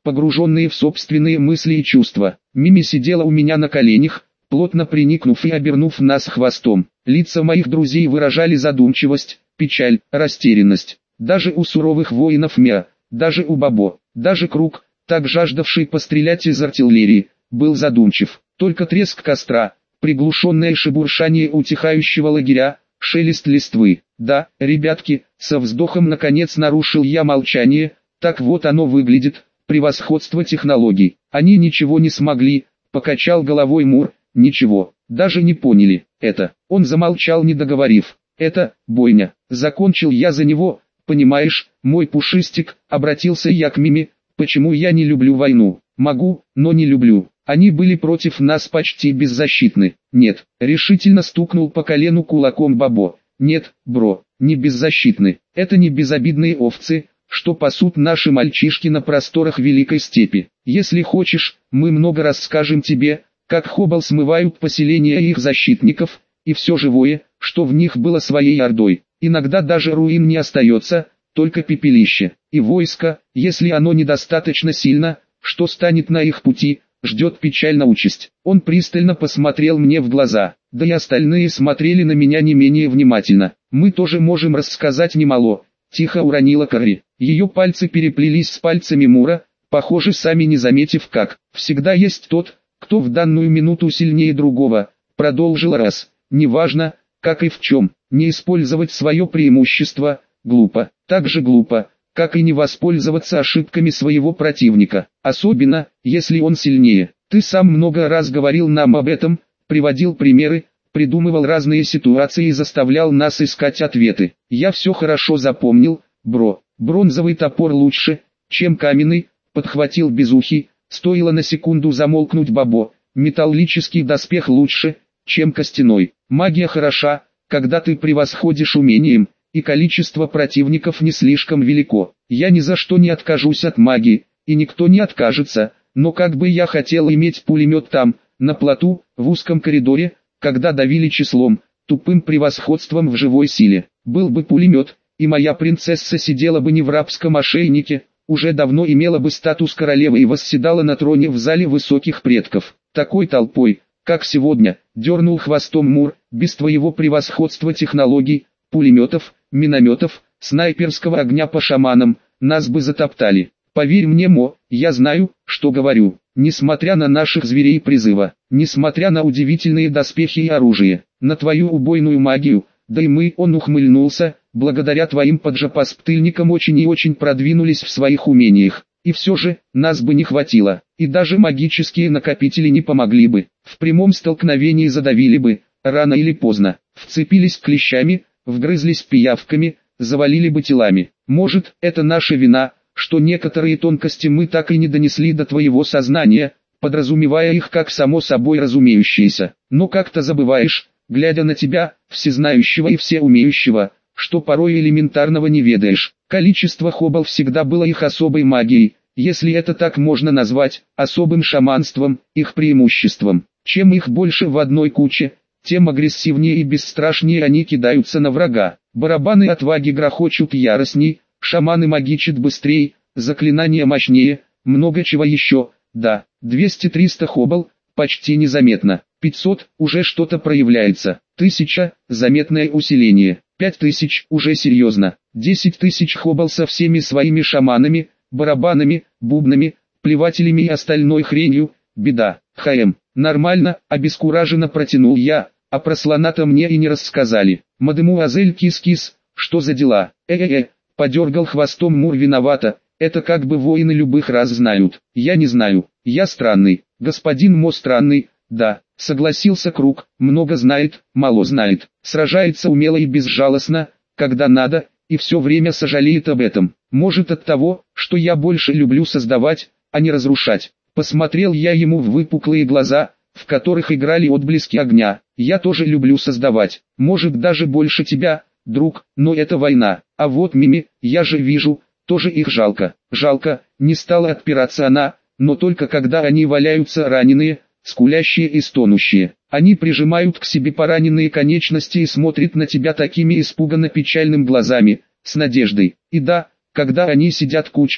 погруженные в собственные мысли и чувства. Мими сидела у меня на коленях, плотно приникнув и обернув нас хвостом. Лица моих друзей выражали задумчивость, печаль, растерянность. Даже у суровых воинов Меа, даже у Бабо, даже Круг, так жаждавший пострелять из артиллерии, был задумчив. Только треск костра, приглушенное шебуршание утихающего лагеря, шелест листвы. Да, ребятки, со вздохом наконец нарушил я молчание, так вот оно выглядит, превосходство технологий. Они ничего не смогли, покачал головой Мур, ничего, даже не поняли, это. Он замолчал, не договорив. Это, бойня, закончил я за него, понимаешь, мой пушистик, обратился я к Мими, почему я не люблю войну. Могу, но не люблю. Они были против нас почти беззащитны. Нет, решительно стукнул по колену кулаком Бабо. Нет, бро, не беззащитны. Это не безобидные овцы, что пасут наши мальчишки на просторах Великой Степи. Если хочешь, мы много расскажем тебе, как Хоббл смывают поселения их защитников, и все живое, что в них было своей ордой. Иногда даже руин не остается, только пепелище. И войско, если оно недостаточно сильно, что станет на их пути, ждет печальная участь. Он пристально посмотрел мне в глаза, да и остальные смотрели на меня не менее внимательно. Мы тоже можем рассказать немало, тихо уронила Карри. Ее пальцы переплелись с пальцами Мура, похоже, сами не заметив как. Всегда есть тот, кто в данную минуту сильнее другого, продолжил раз. Неважно, как и в чем, не использовать свое преимущество, глупо, так же глупо, как и не воспользоваться ошибками своего противника, особенно, если он сильнее. Ты сам много раз говорил нам об этом, приводил примеры, придумывал разные ситуации и заставлял нас искать ответы. Я все хорошо запомнил, бро. Бронзовый топор лучше, чем каменный, подхватил Безухий, стоило на секунду замолкнуть Бабо. Металлический доспех лучше, чем костяной. Магия хороша, когда ты превосходишь умением, и количество противников не слишком велико. Я ни за что не откажусь от магии, и никто не откажется, но как бы я хотел иметь пулемет там, на плоту, в узком коридоре, когда давили числом, тупым превосходством в живой силе. Был бы пулемет, и моя принцесса сидела бы не в рабском ошейнике, уже давно имела бы статус королевы и восседала на троне в зале высоких предков. Такой толпой, как сегодня, дернул хвостом Мур, без твоего превосходства технологий, пулеметов, минометов, снайперского огня по шаманам, нас бы затоптали. Поверь мне, Мо, я знаю, что говорю. Несмотря на наших зверей призыва, несмотря на удивительные доспехи и оружие, на твою убойную магию, да и мы, он ухмыльнулся, благодаря твоим поджопасптыльникам очень и очень продвинулись в своих умениях. И все же, нас бы не хватило, и даже магические накопители не помогли бы, в прямом столкновении задавили бы, рано или поздно, вцепились клещами, вгрызлись пиявками, завалили бы телами. Может, это наша вина, что некоторые тонкости мы так и не донесли до твоего сознания, подразумевая их как само собой разумеющиеся. Но как-то забываешь, глядя на тебя, всезнающего и всеумеющего, что порой элементарного не ведаешь. Количество Хоббл всегда было их особой магией, если это так можно назвать, особым шаманством, их преимуществом. Чем их больше в одной куче, тем агрессивнее и бесстрашнее они кидаются на врага. Барабаны отваги грохочут яростней, шаманы магичат быстрее, заклинания мощнее, много чего еще. Да, двести-триста Хоббл, почти незаметно. пятьсот, уже что-то проявляется. тысяча, заметное усиление. пять тысяч, уже серьезно. десять тысяч Хоббл со всеми своими шаманами, барабанами, бубнами, плевателями и остальной хренью. Беда. ХМ. Нормально, обескураженно протянул я, а про слона-то мне и не рассказали. Мадемуазель кис-кис, что за дела? Э-э-э, подергал хвостом Мур виновата, это как бы воины любых раз знают. Я не знаю, я странный, господин Мо странный, да, согласился Круг, много знает, мало знает, сражается умело и безжалостно, когда надо, и все время сожалеет об этом. Может от того, что я больше люблю создавать, а не разрушать. Посмотрел я ему в выпуклые глаза, в которых играли отблески огня. Я тоже люблю создавать, может даже больше тебя, друг, но это война. А вот Мими, я же вижу, тоже их жалко. Жалко, не стала отпираться она, но только когда они валяются раненые, скулящие и стонущие. Они прижимают к себе пораненные конечности и смотрят на тебя такими испуганно печальными глазами, с надеждой. И да, когда они сидят кучкой,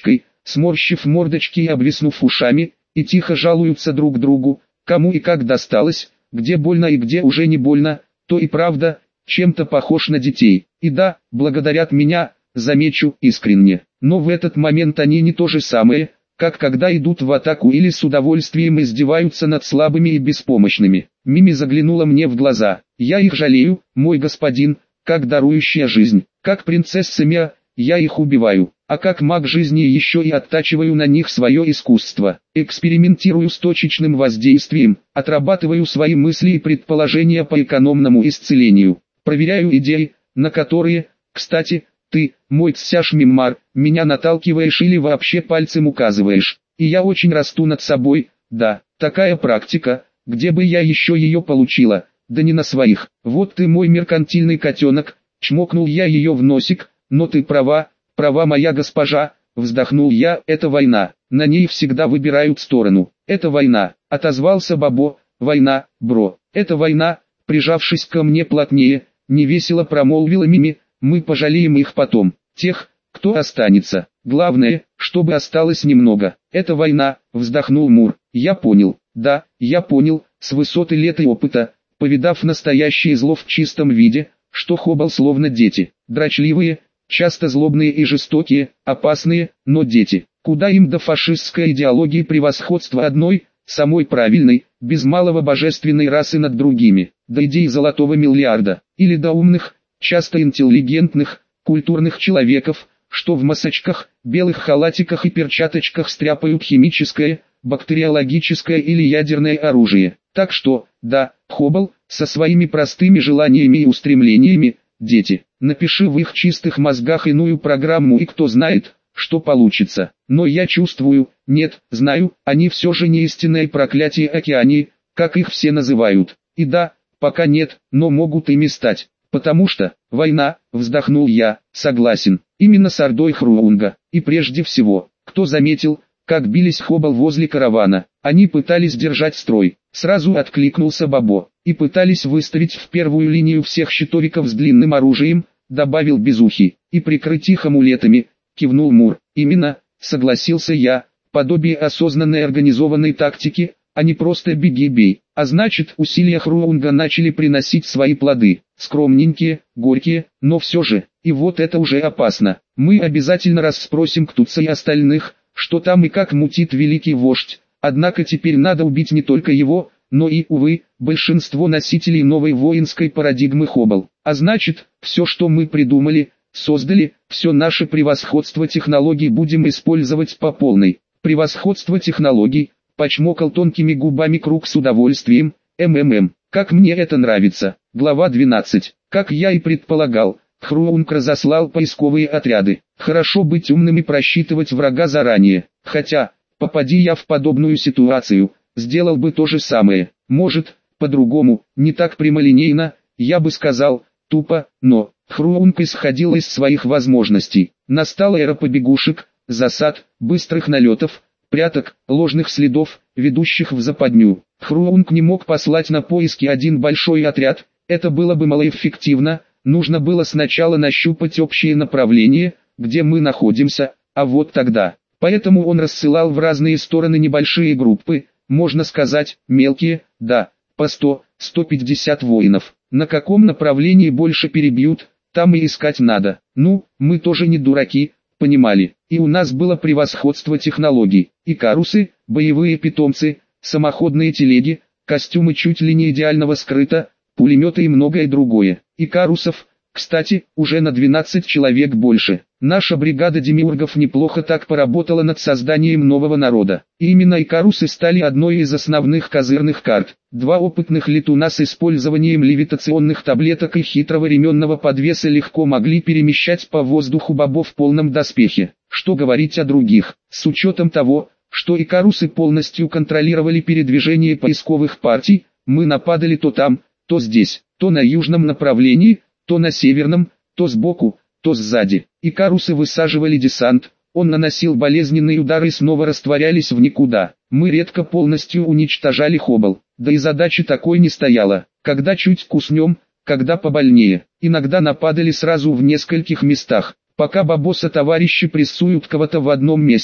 сморщив мордочки и обвиснув ушами, и тихо жалуются друг другу, кому и как досталось, где больно и где уже не больно, то и правда, чем-то похож на детей. И да, благодарят меня, замечу, искренне. Но в этот момент они не то же самое, как когда идут в атаку или с удовольствием издеваются над слабыми и беспомощными. Мими заглянула мне в глаза. Я их жалею, мой господин, как дарующая жизнь, как принцесса Мия, я их убиваю, а как маг жизни еще и оттачиваю на них свое искусство. Экспериментирую с точечным воздействием, отрабатываю свои мысли и предположения по экономному исцелению. Проверяю идеи, на которые, кстати, ты, мой Тсяш Миммар, меня наталкиваешь или вообще пальцем указываешь. И я очень расту над собой, да, такая практика, где бы я еще ее получила, да не на своих. Вот ты мой меркантильный котенок, чмокнул я ее в носик, но ты права, права моя госпожа, вздохнул я, это война, на ней всегда выбирают сторону. Это война, отозвался Бабо, война, бро, это война, прижавшись ко мне плотнее, невесело промолвила Мими, мы пожалеем их потом, тех, кто останется. Главное, чтобы осталось немного. Это война, вздохнул Мур. Я понял, да, я понял, с высоты лет и опыта, повидав настоящее зло в чистом виде, что Хоббл словно дети, дрочливые, часто злобные и жестокие, опасные, но дети. Куда им до фашистской идеологии превосходства одной, самой правильной, без малого божественной расы над другими, до идей золотого миллиарда, или до умных, часто интеллигентных, культурных человеков, что в масочках, белых халатиках и перчаточках стряпают химическое, бактериологическое или ядерное оружие. Так что, да, Хоббл, со своими простыми желаниями и устремлениями, дети, напиши в их чистых мозгах иную программу и кто знает, что получится. Но я чувствую, нет, знаю, они все же не истинное проклятие Океании, как их все называют. И да, пока нет, но могут ими стать. Потому что, война, вздохнул я, согласен, именно с Ордой Хруунга. И прежде всего, кто заметил, как бились Хоббл возле каравана, они пытались держать строй. Сразу откликнулся Бабо, и пытались выставить в первую линию всех щитовиков с длинным оружием, добавил Безухий, и прикрыть их амулетами, кивнул Мур. Именно, согласился я, подобие осознанной организованной тактики, а не просто беги-бей. А значит, усилия Хруунга начали приносить свои плоды, скромненькие, горькие, но все же, и вот это уже опасно. Мы обязательно расспросим Ктуца и остальных, что там и как мутит великий вождь, однако теперь надо убить не только его, но и, увы, большинство носителей новой воинской парадигмы Хоббл. А значит, все, что мы придумали, создали, все наше превосходство технологий будем использовать по полной. Превосходство технологий, почмокал тонкими губами Круг с удовольствием, ммм, как мне это нравится. Глава двенадцать. Как я и предполагал, Хруунг разослал поисковые отряды. Хорошо быть умным и просчитывать врага заранее. Хотя, попади я в подобную ситуацию, сделал бы то же самое. Может, по-другому, не так прямолинейно, я бы сказал, тупо, но Хруунг исходил из своих возможностей. Настала эра побегушек, засад, быстрых налетов, пряток, ложных следов, ведущих в западню. Хруунг не мог послать на поиски один большой отряд, это было бы малоэффективно, нужно было сначала нащупать общее направление, где мы находимся, а вот тогда. Поэтому он рассылал в разные стороны небольшие группы, можно сказать, мелкие, да, по сто — сто пятьдесят воинов. На каком направлении больше перебьют, там и искать надо. Ну, мы тоже не дураки, понимали. И у нас было превосходство технологий. Икарусы, боевые питомцы, самоходные телеги, костюмы чуть ли не идеального скрыта, пулеметы и многое другое. Икарусов, кстати, уже на двенадцать человек больше. Наша бригада демиургов неплохо так поработала над созданием нового народа. И именно Икарусы стали одной из основных козырных карт. Два опытных летуна с использованием левитационных таблеток и хитрого ременного подвеса легко могли перемещать по воздуху бобов в полном доспехе. Что говорить о других, с учетом того, что Икарусы полностью контролировали передвижение поисковых партий, мы нападали то там, то здесь, то на южном направлении, то на северном, то сбоку, то сзади. Икарусы высаживали десант, он наносил болезненные удары и снова растворялись в никуда. Мы редко полностью уничтожали Хоббл, да и задачи такой не стояло, когда чуть куснем, когда побольнее. Иногда нападали сразу в нескольких местах, пока бабоса товарищи прессуют кого-то в одном месте,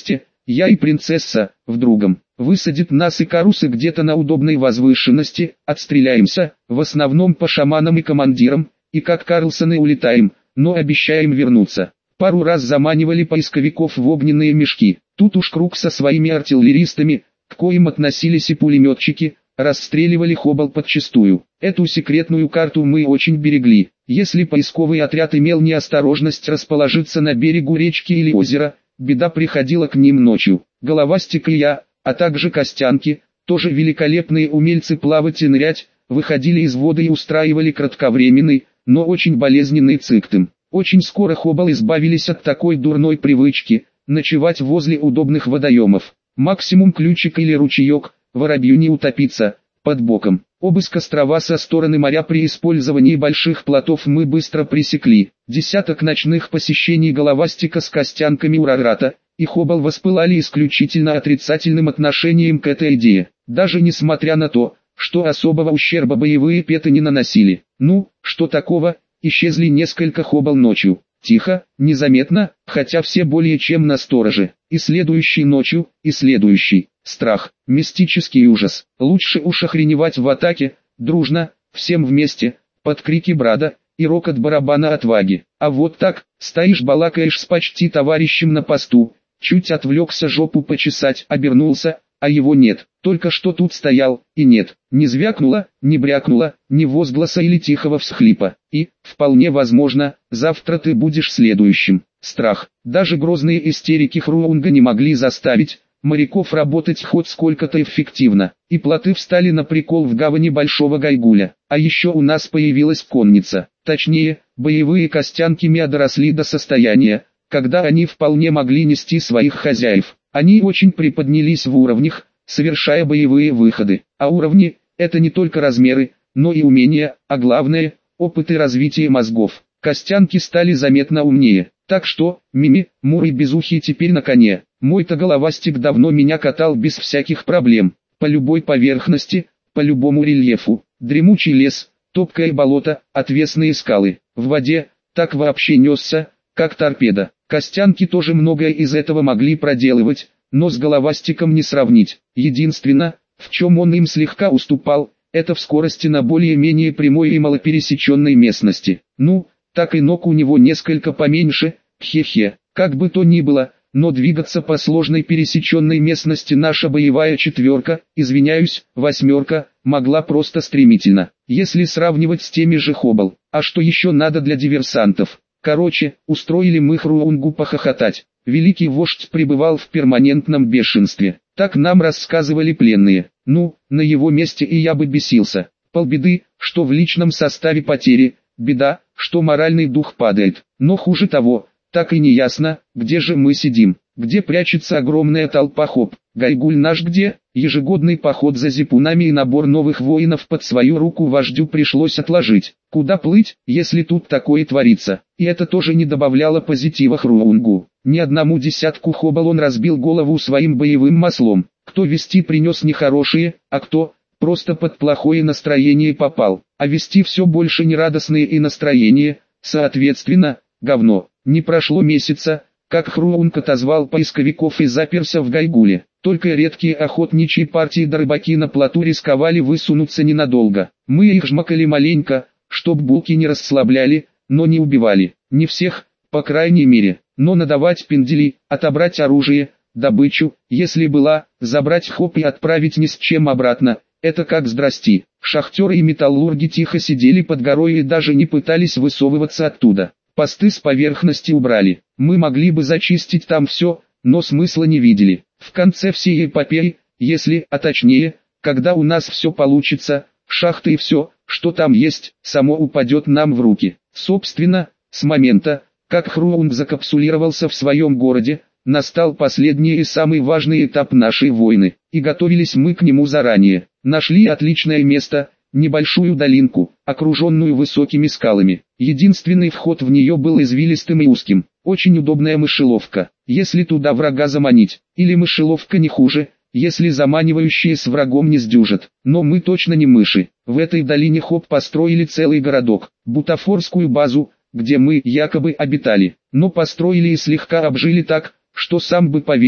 я и принцесса, в другом. Высадит нас и карусы где-то на удобной возвышенности, отстреляемся, в основном по шаманам и командирам, и как Карлсоны улетаем, но обещаем вернуться. Пару раз заманивали поисковиков в огненные мешки. Тут уж Круг со своими артиллеристами, к коим относились и пулеметчики, расстреливали Хоббл подчистую. Эту секретную карту мы очень берегли. Если поисковый отряд имел неосторожность расположиться на берегу речки или озера, беда приходила к ним ночью. Головастик и я, а также Костянки, тоже великолепные умельцы плавать и нырять, выходили из воды и устраивали кратковременный, но очень болезненный циктым. Очень скоро Хоббл избавились от такой дурной привычки, ночевать возле удобных водоемов. Максимум ключик или ручеек, воробью не утопиться, под боком. Обыск острова со стороны моря при использовании больших плотов мы быстро пресекли. Десяток ночных посещений Головастика с Костянками у Рарата и Хоббл воспылали исключительно отрицательным отношением к этой идее. Даже несмотря на то, что особого ущерба боевые петы не наносили. Ну, что такого, исчезли несколько Хоббл ночью. Тихо, незаметно, хотя все более чем настороже. И следующей ночью, и следующий. Страх, мистический ужас. Лучше уж охреневать в атаке, дружно, всем вместе, под крики Брада и рокот барабана отваги. А вот так, стоишь балакаешь с почти товарищем на посту, чуть отвлекся жопу почесать, обернулся, а его нет. Только что тут стоял, и нет. Не звякнуло, не брякнуло, ни возгласа или тихого всхлипа. И, вполне возможно, завтра ты будешь следующим. Страх. Даже грозные истерики Хруунга не могли заставить моряков работать хоть сколько-то эффективно. И плоты встали на прикол в гавани Большого Гайгуля. А еще у нас появилась конница. Точнее, боевые Костянки Миа доросли до состояния, когда они вполне могли нести своих хозяев. Они очень приподнялись в уровнях, совершая боевые выходы. А уровни – это не только размеры, но и умения, а главное – опыт и развитие мозгов. Костянки стали заметно умнее. Так что, Мими, Мур и Безухий теперь на коне. Мой-то Головастик давно меня катал без всяких проблем. По любой поверхности, по любому рельефу. Дремучий лес, топкое болото, отвесные скалы. В воде, так вообще несся, как торпеда. Костянки тоже многое из этого могли проделывать, но с Головастиком не сравнить. Единственное, в чем он им слегка уступал, это в скорости на более-менее прямой и малопересеченной местности. Ну, так и ног у него несколько поменьше, хе-хе. Как бы то ни было, но двигаться по сложной пересеченной местности наша боевая четверка, извиняюсь, восьмерка, могла просто стремительно. Если сравнивать с теми же Хоббл. А что еще надо для диверсантов? Короче, устроили мы Хруунгу похохотать. Великий вождь пребывал в перманентном бешенстве. Так нам рассказывали пленные. Ну, на его месте и я бы бесился. Полбеды, что в личном составе потери, беда, что моральный дух падает. Но хуже того, так и не ясно, где же мы сидим, где прячется огромная толпа Хоб. Гайгуль наш где? Ежегодный поход за зипунами и набор новых воинов под свою руку вождю пришлось отложить. Куда плыть, если тут такое творится? И это тоже не добавляло позитива Хруунгу. Ни одному десятку Хоббл он разбил голову своим боевым маслом. Кто вести принес нехорошие, а кто просто под плохое настроение попал. А вести все больше нерадостные и настроение, соответственно, говно. Не прошло месяца, как Хруунг отозвал поисковиков и заперся в Гайгуле. Только редкие охотничьи партии да рыбаки на плоту рисковали высунуться ненадолго. Мы их жмакали маленько, чтоб булки не расслабляли, но не убивали. Не всех, по крайней мере, но надавать пиндели, отобрать оружие, добычу, если была, забрать хоп и отправить ни с чем обратно. Это как здрасти. Шахтеры и металлурги тихо сидели под горой и даже не пытались высовываться оттуда. Посты с поверхности убрали. Мы могли бы зачистить там все, но смысла не видели. В конце всей эпопеи, если, а точнее, когда у нас все получится, шахты и все, что там есть, само упадет нам в руки. Собственно, с момента, как Хруунг закапсулировался в своем городе, настал последний и самый важный этап нашей войны. И готовились мы к нему заранее. Нашли отличное место, небольшую долинку, окруженную высокими скалами. Единственный вход в нее был извилистым и узким. Очень удобная мышеловка, если туда врага заманить. Или мышеловка не хуже, если заманивающие с врагом не сдюжат. Но мы точно не мыши. В этой долине Хоп построили целый городок, бутафорскую базу, где мы якобы обитали. Но построили и слегка обжили так, что сам бы поверил,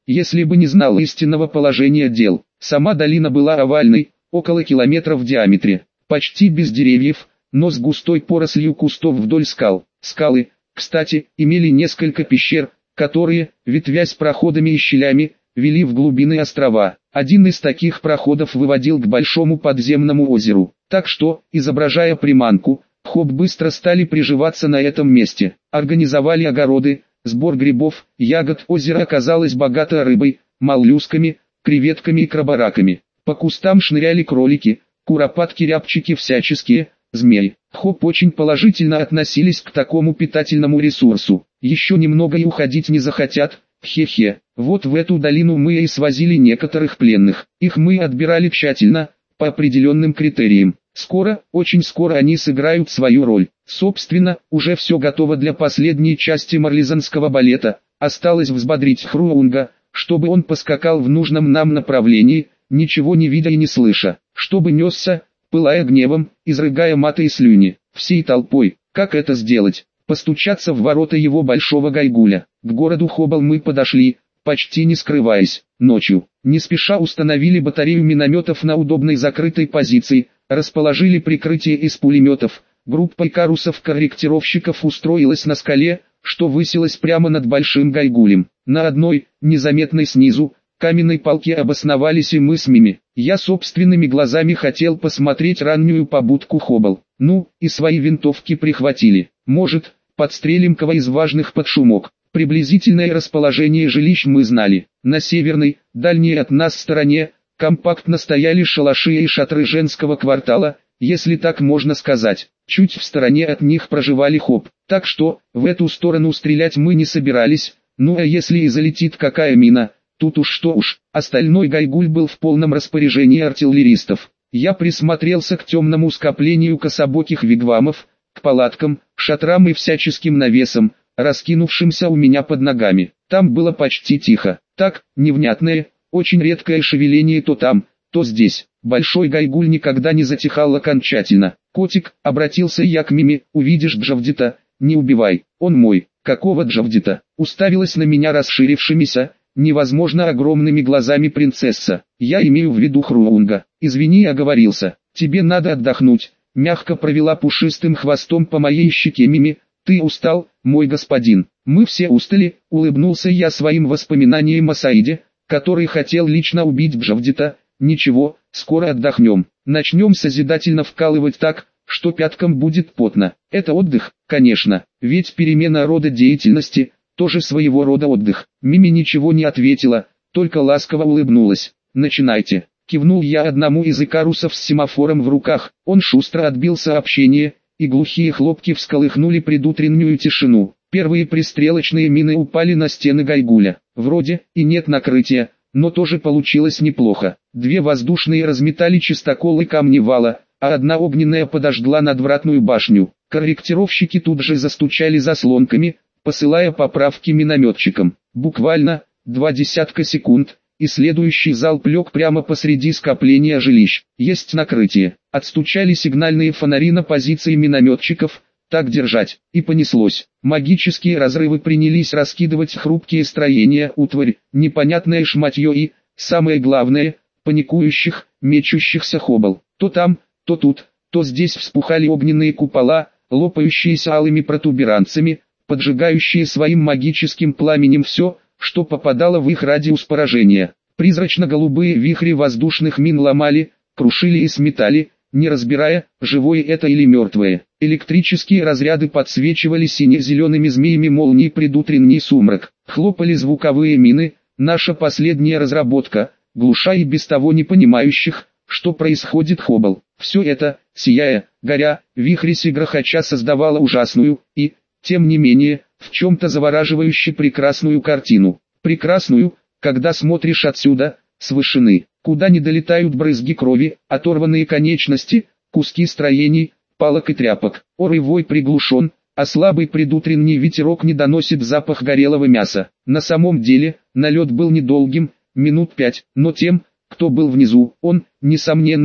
если бы не знал истинного положения дел. Сама долина была овальной, около километра в диаметре, почти без деревьев, но с густой порослью кустов вдоль скал. Скалы, кстати, имели несколько пещер, которые, ветвясь проходами и щелями, вели в глубины острова. Один из таких проходов выводил к большому подземному озеру. Так что, изображая приманку, хоб быстро стали приживаться на этом месте. Организовали огороды, сбор грибов, ягод. Озеро оказалось богато рыбой, моллюсками, креветками и крабараками. По кустам шныряли кролики, куропатки, рябчики всяческие, змеи. Хоб очень положительно относились к такому питательному ресурсу. Еще немного и уходить не захотят. Хе-хе. Вот в эту долину мы и свозили некоторых пленных. Их мы отбирали тщательно, по определенным критериям. Скоро, очень скоро они сыграют свою роль. Собственно, уже все готово для последней части марлезонского балета. Осталось взбодрить Хруунга, чтобы он поскакал в нужном нам направлении, ничего не видя и не слыша. Чтобы несся, пылая гневом, изрыгая маты и слюни. Всей толпой. Как это сделать? Постучаться в ворота его большого гайгуля. К городу Хобал мы подошли, почти не скрываясь. Ночью, не спеша установили батарею минометов на удобной закрытой позиции, расположили прикрытие из пулеметов. Группа икарусов-корректировщиков устроилась на скале, что высилась прямо над большим гайгулем. На одной, незаметной снизу, каменной палке обосновались и мы с Мими. Я собственными глазами хотел посмотреть раннюю побудку Хобал. Ну, и свои винтовки прихватили. Может, подстрелим кого из важных под шумок. Приблизительное расположение жилищ мы знали. На северной, дальней от нас стороне, компактно стояли шалаши и шатры женского квартала, если так можно сказать. Чуть в стороне от них проживали Хоб. Так что, в эту сторону стрелять мы не собирались. Ну а если и залетит какая мина, тут уж что уж. Остальной гайгуль был в полном распоряжении артиллеристов. Я присмотрелся к темному скоплению кособоких вигвамов, к палаткам, шатрам и всяческим навесам, раскинувшимся у меня под ногами. Там было почти тихо. Так, невнятное, очень редкое шевеление то там, то здесь. Большой гайгуль никогда не затихал окончательно. «Котик», — обратился я к Мими, — «увидишь Джавдита, не убивай, он мой». «Какого Джавдита?» — уставилась на меня расширившимися, невозможно огромными глазами принцесса. «Я имею в виду Хруунга. Извини, оговорился. Тебе надо отдохнуть». Мягко провела пушистым хвостом по моей щеке Мими. «Ты устал, мой господин?» «Мы все устали», — улыбнулся я своим воспоминаниям о Саиде, который хотел лично убить Джавдита. «Ничего, скоро отдохнем. Начнем созидательно вкалывать так, что пяткам будет потно. Это отдых, конечно, ведь перемена рода деятельности — тоже своего рода отдых». Мими ничего не ответила, только ласково улыбнулась. «Начинайте». Кивнул я одному из икарусов с семафором в руках. Он шустро отбил сообщение, и глухие хлопки всколыхнули предутреннюю тишину. Первые пристрелочные мины упали на стены гайгуля. Вроде и нет накрытия, но тоже получилось неплохо. Две воздушные разметали чистокол и камни вала, а одна огненная подожгла надвратную башню. Корректировщики тут же застучали заслонками, посылая поправки минометчикам. Буквально два десятка секунд, и следующий залп лег прямо посреди скопления жилищ. Есть накрытие. Отстучали сигнальные фонари на позиции минометчиков. Так держать. И понеслось. Магические разрывы принялись раскидывать хрупкие строения, утварь, непонятное шматье и, самое главное, паникующих, мечущихся Хобал. То там, то тут, то здесь вспухали огненные купола, лопающиеся алыми протуберанцами, поджигающие своим магическим пламенем все, что попадало в их радиус поражения. Призрачно-голубые вихри воздушных мин ломали, крушили и сметали, не разбирая, живое это или мертвое. Электрические разряды подсвечивали сине-зелеными змеями молнии предутренний сумрак. Хлопали звуковые мины, наша последняя разработка, глуша и без того не понимающих, что происходит Хобал. Все это, сияя, горя, вихрясь и грохоча создавало ужасную, и, тем не менее, в чем-то завораживающе прекрасную картину. Прекрасную, когда смотришь отсюда, с вышины, куда не долетают брызги крови, оторванные конечности, куски строений, палок и тряпок. Ор и вой приглушен, а слабый предутренний ветерок не доносит запах горелого мяса. На самом деле, налет был недолгим, минут пять, но тем, кто был внизу, он, несомненно,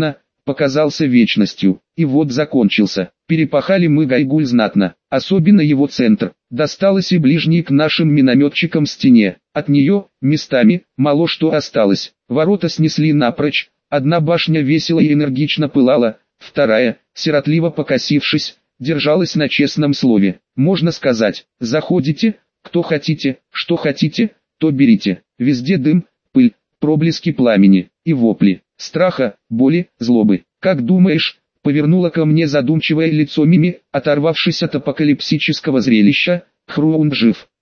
показался вечностью. И вот закончился. Перепахали мы Гайгуль знатно, особенно его центр. Досталось и ближней к нашим минометчикам стене. От нее, местами, мало что осталось. Ворота снесли напрочь. Одна башня весело и энергично пылала, вторая, сиротливо покосившись, держалась на честном слове. Можно сказать, заходите, кто хотите, что хотите, то берите. Везде дым, пыль, проблески пламени и вопли, страха, боли, злобы. Как думаешь, повернула ко мне задумчивое лицо Мими, оторвавшись от апокалипсического зрелища, Хруун жив.